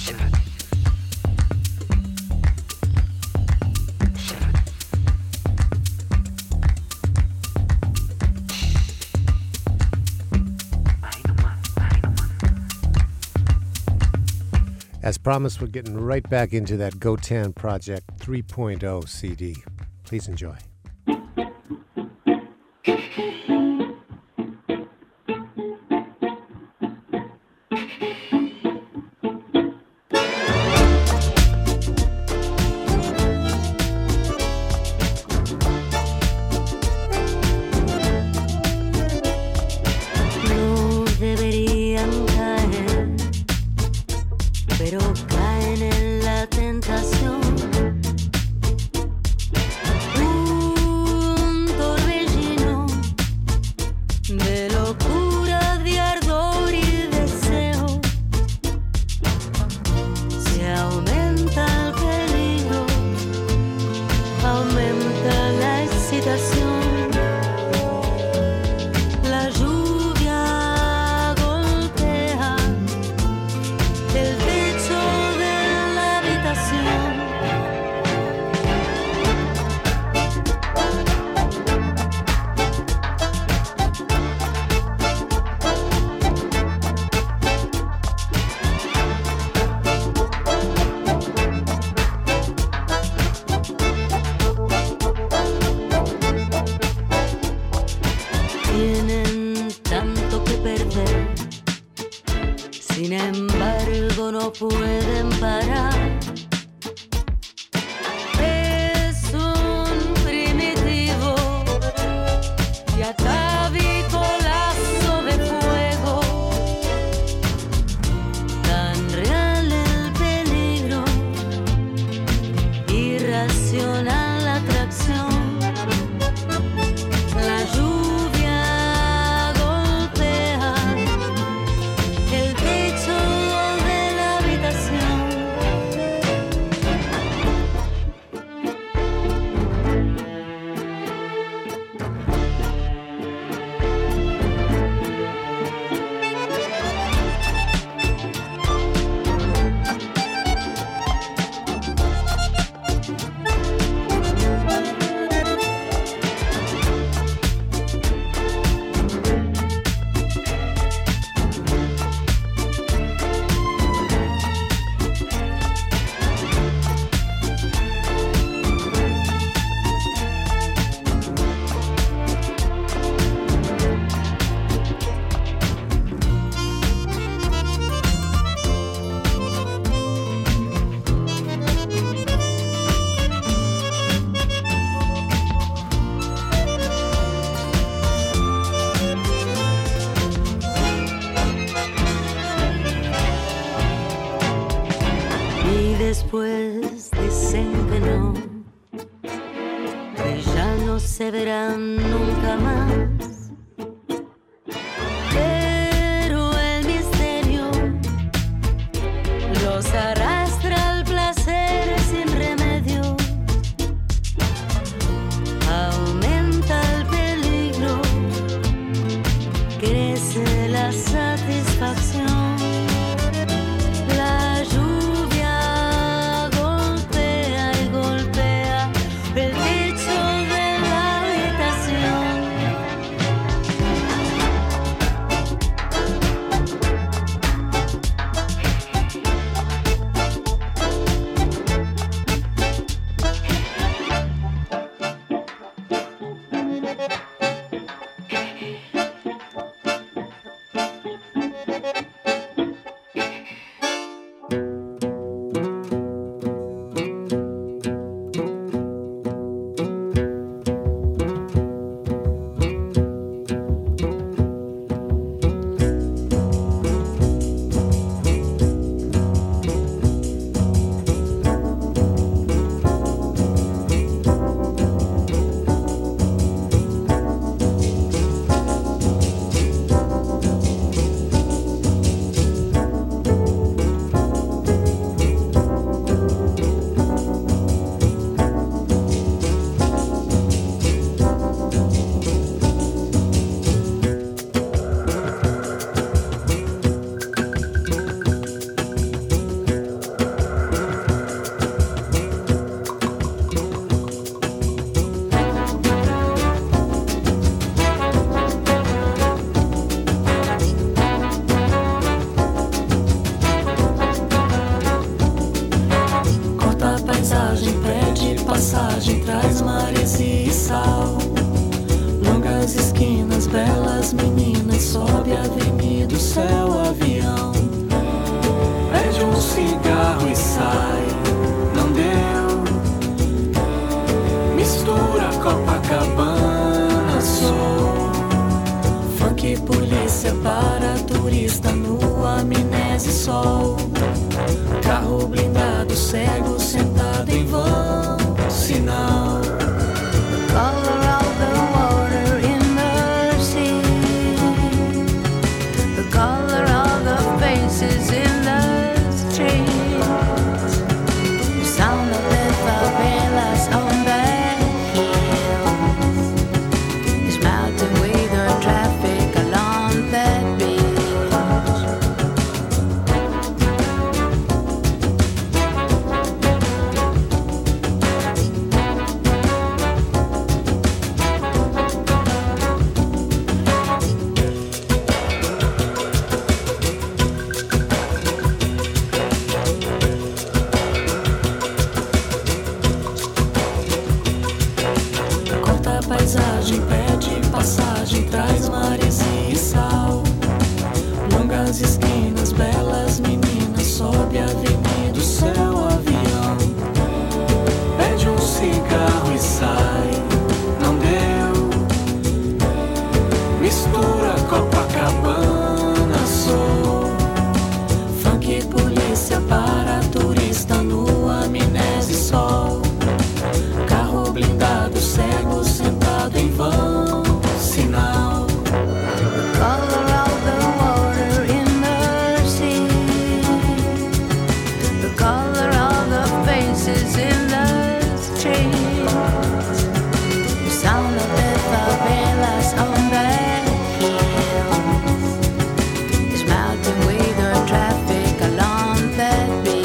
Speaker 3: As promised, we're getting right back into that Gotan Project three point oh C D. Please enjoy.
Speaker 7: Después dicen que no, que ya no se verán nunca más. Pero el misterio los arrastra al placer sin remedio. Aumenta el peligro, crece la satisfacción. La lluvia golpea
Speaker 14: turista no amnésia e sol. Carro blindado, cego, sentado em vão. Sinal. Color of the water in the sea. The color of the faces in the streets. The sound of the favelas on the hills. Is melting with the traffic along that beach. Corta a paisagem, pede passagem, traz maresia e sal. Longas esquinas, belas meninas, sobe a avenida, o céu, avião. Pede um cigarro e sai, não deu. Mistura Copacabana, sou. Funk, polícia, para turista no amnésia e sol. Carro blindado, cego, sentado em vão. Sinal. Color of the water in the sea. The color of the faces in the streets. The sound of the favelas on the hills. Is melting with the traffic along that beach.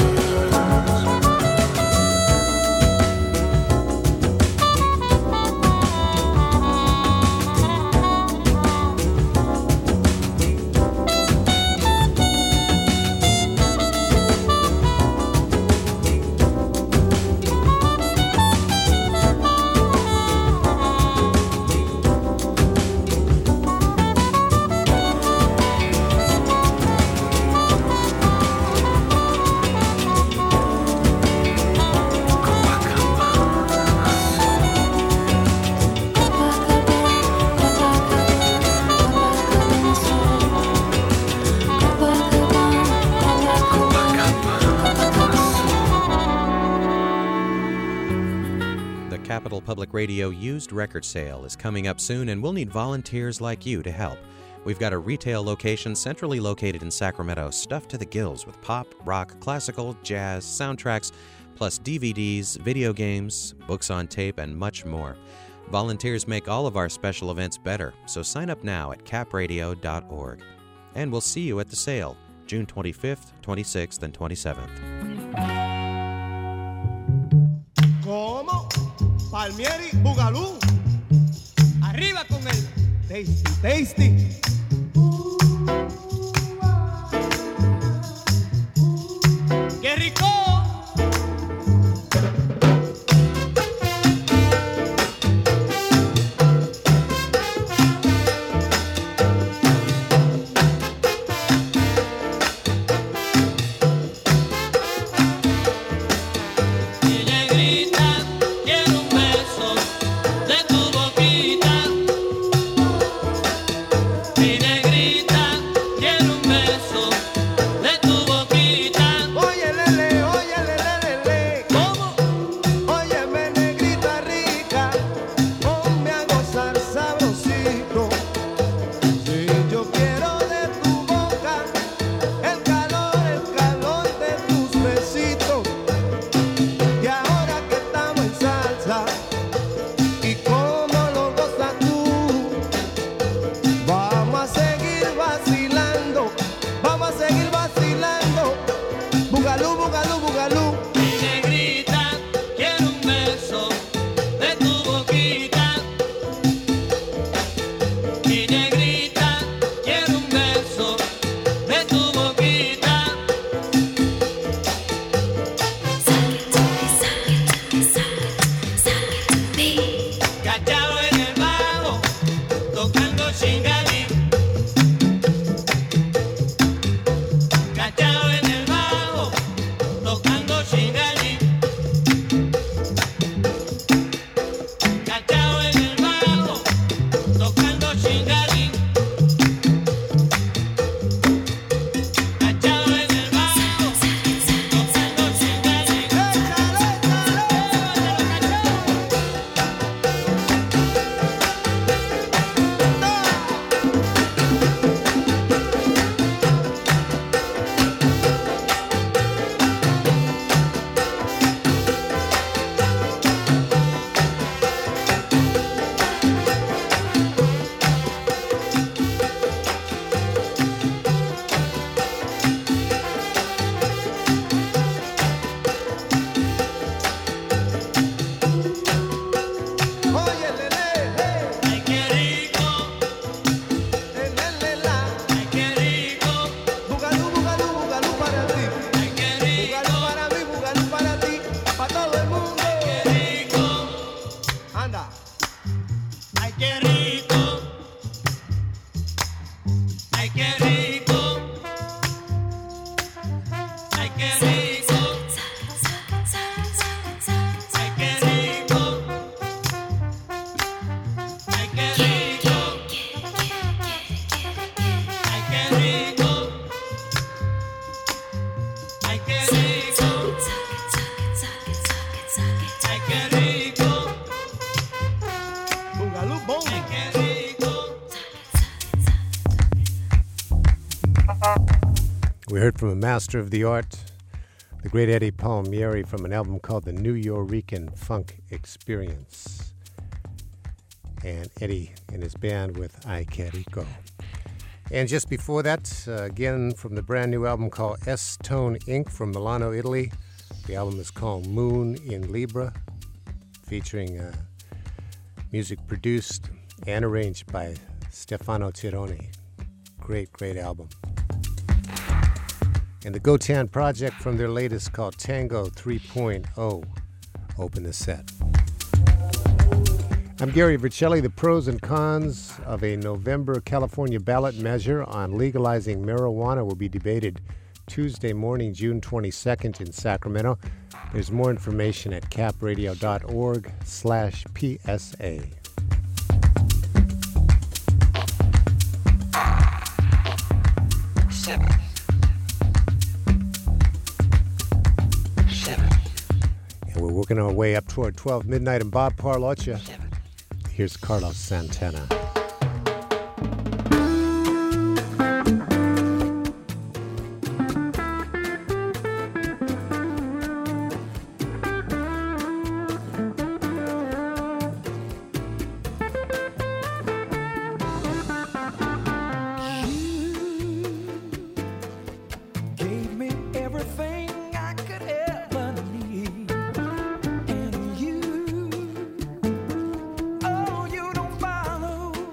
Speaker 5: The Capital Public Radio used record sale is coming up soon, and we'll need volunteers like you to help. We've got a retail location centrally located in Sacramento, stuffed to the gills with pop, rock, classical, jazz, soundtracks, plus D V Ds, video games, books on tape, and much more. Volunteers make all of our special events better, so sign up now at cap radio dot org. And we'll see you at the sale, June twenty-fifth, twenty-sixth, and twenty-seventh.
Speaker 11: ¿Cómo? Palmieri, Bugalú. Arriba con el tasty, tasty. ¡Qué rico!
Speaker 17: Ella
Speaker 3: We heard from a master of the art, the great Eddie Palmieri, from an album called The New Yorican Funk Experience. And Eddie and his band with Ay Que Rico. And just before that, uh, again from the brand new album called S-Tone Incorporated from Milano, Italy. The album is called Moon in Libra, featuring uh, music produced and arranged by Stefano Tironi. Great, great album. And the Gotan Project from their latest called Tango three point oh open the set. I'm Gary Vercelli. The pros and cons of a November California ballot measure on legalizing marijuana will be debated Tuesday morning, June twenty-second in Sacramento. There's more information at capradio.org slash PSA.
Speaker 13: Seven. Seven.
Speaker 3: And we're working our way up toward twelve midnight and Bob Parlocha. Here's Carlos Santana.
Speaker 12: Oh, you don't follow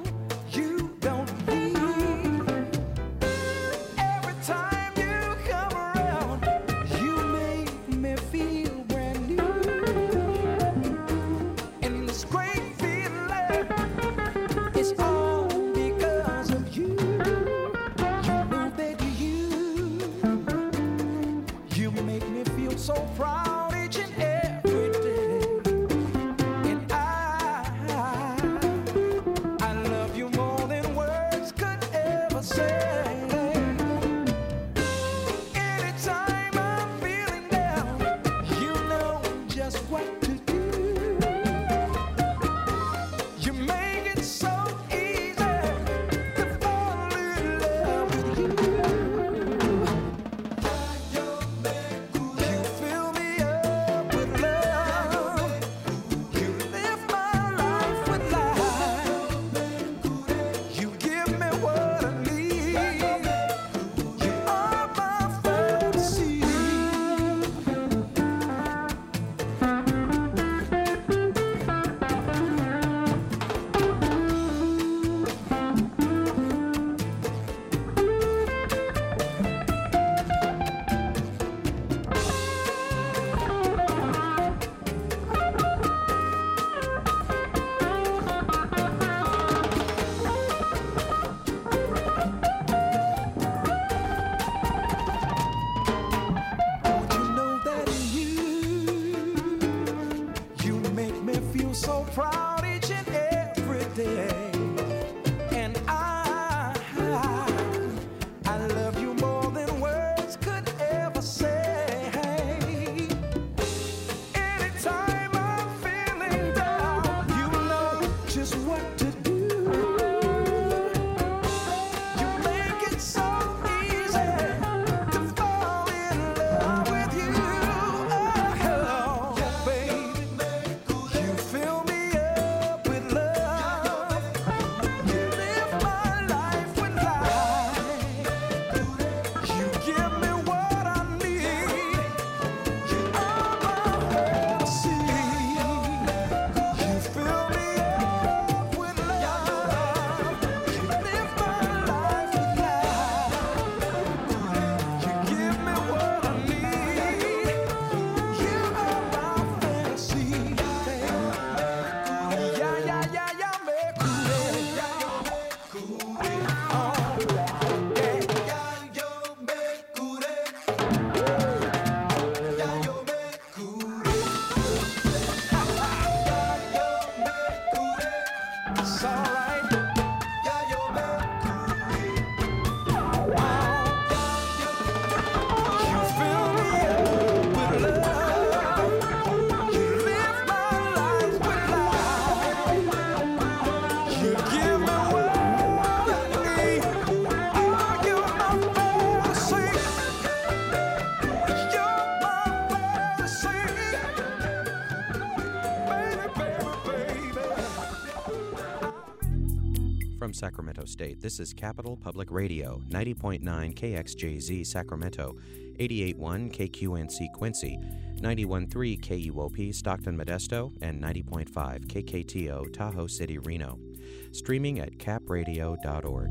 Speaker 5: from Sacramento State, this is Capital Public Radio, ninety point nine K X J Z Sacramento, eighty-eight point one K Q N C Quincy, ninety-one point three K U O P Stockton Modesto, and ninety point five K K T O Tahoe City Reno. Streaming at cap radio dot org.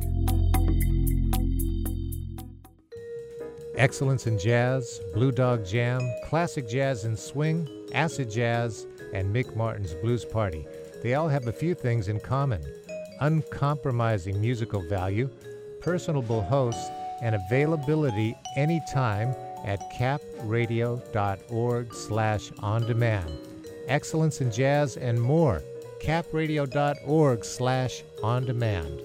Speaker 3: Excellence in Jazz, Blue Dog Jam, Classic Jazz and Swing, Acid Jazz, and Mick Martin's Blues Party. They all have a few things in common: uncompromising musical value, personable hosts, and availability anytime at cap radio dot org slash on demand. Excellence in Jazz and more. cap radio dot org slash on demand.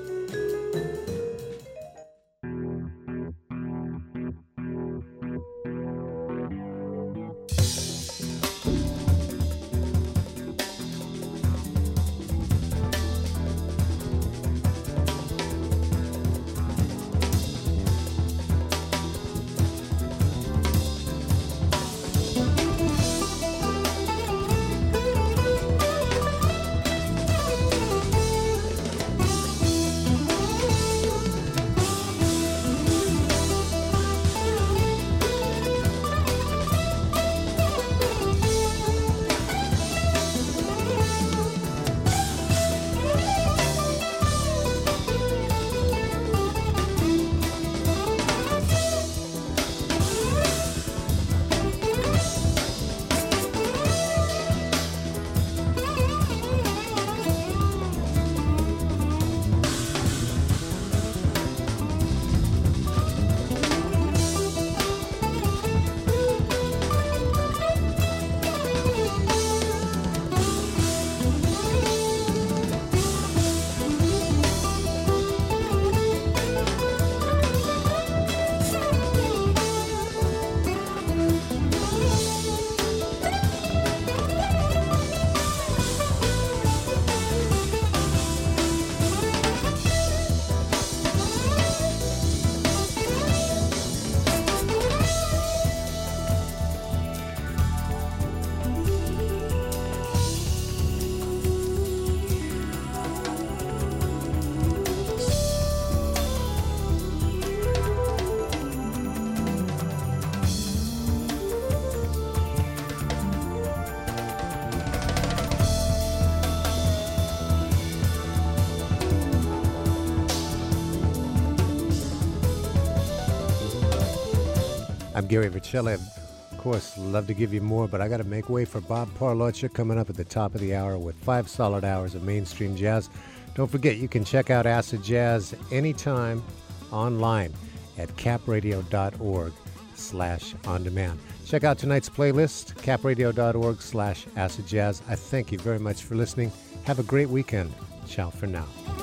Speaker 3: I'm Gary Vercelli. Of course, love to give you more, but I got to make way for Bob Parlocha coming up at the top of the hour with five solid hours of mainstream jazz. Don't forget, you can check out Acid Jazz anytime online at cap radio dot org slash on demand. Check out tonight's playlist, cap radio dot org slash acid jazz. I thank you very much for listening. Have a great weekend. Ciao for now.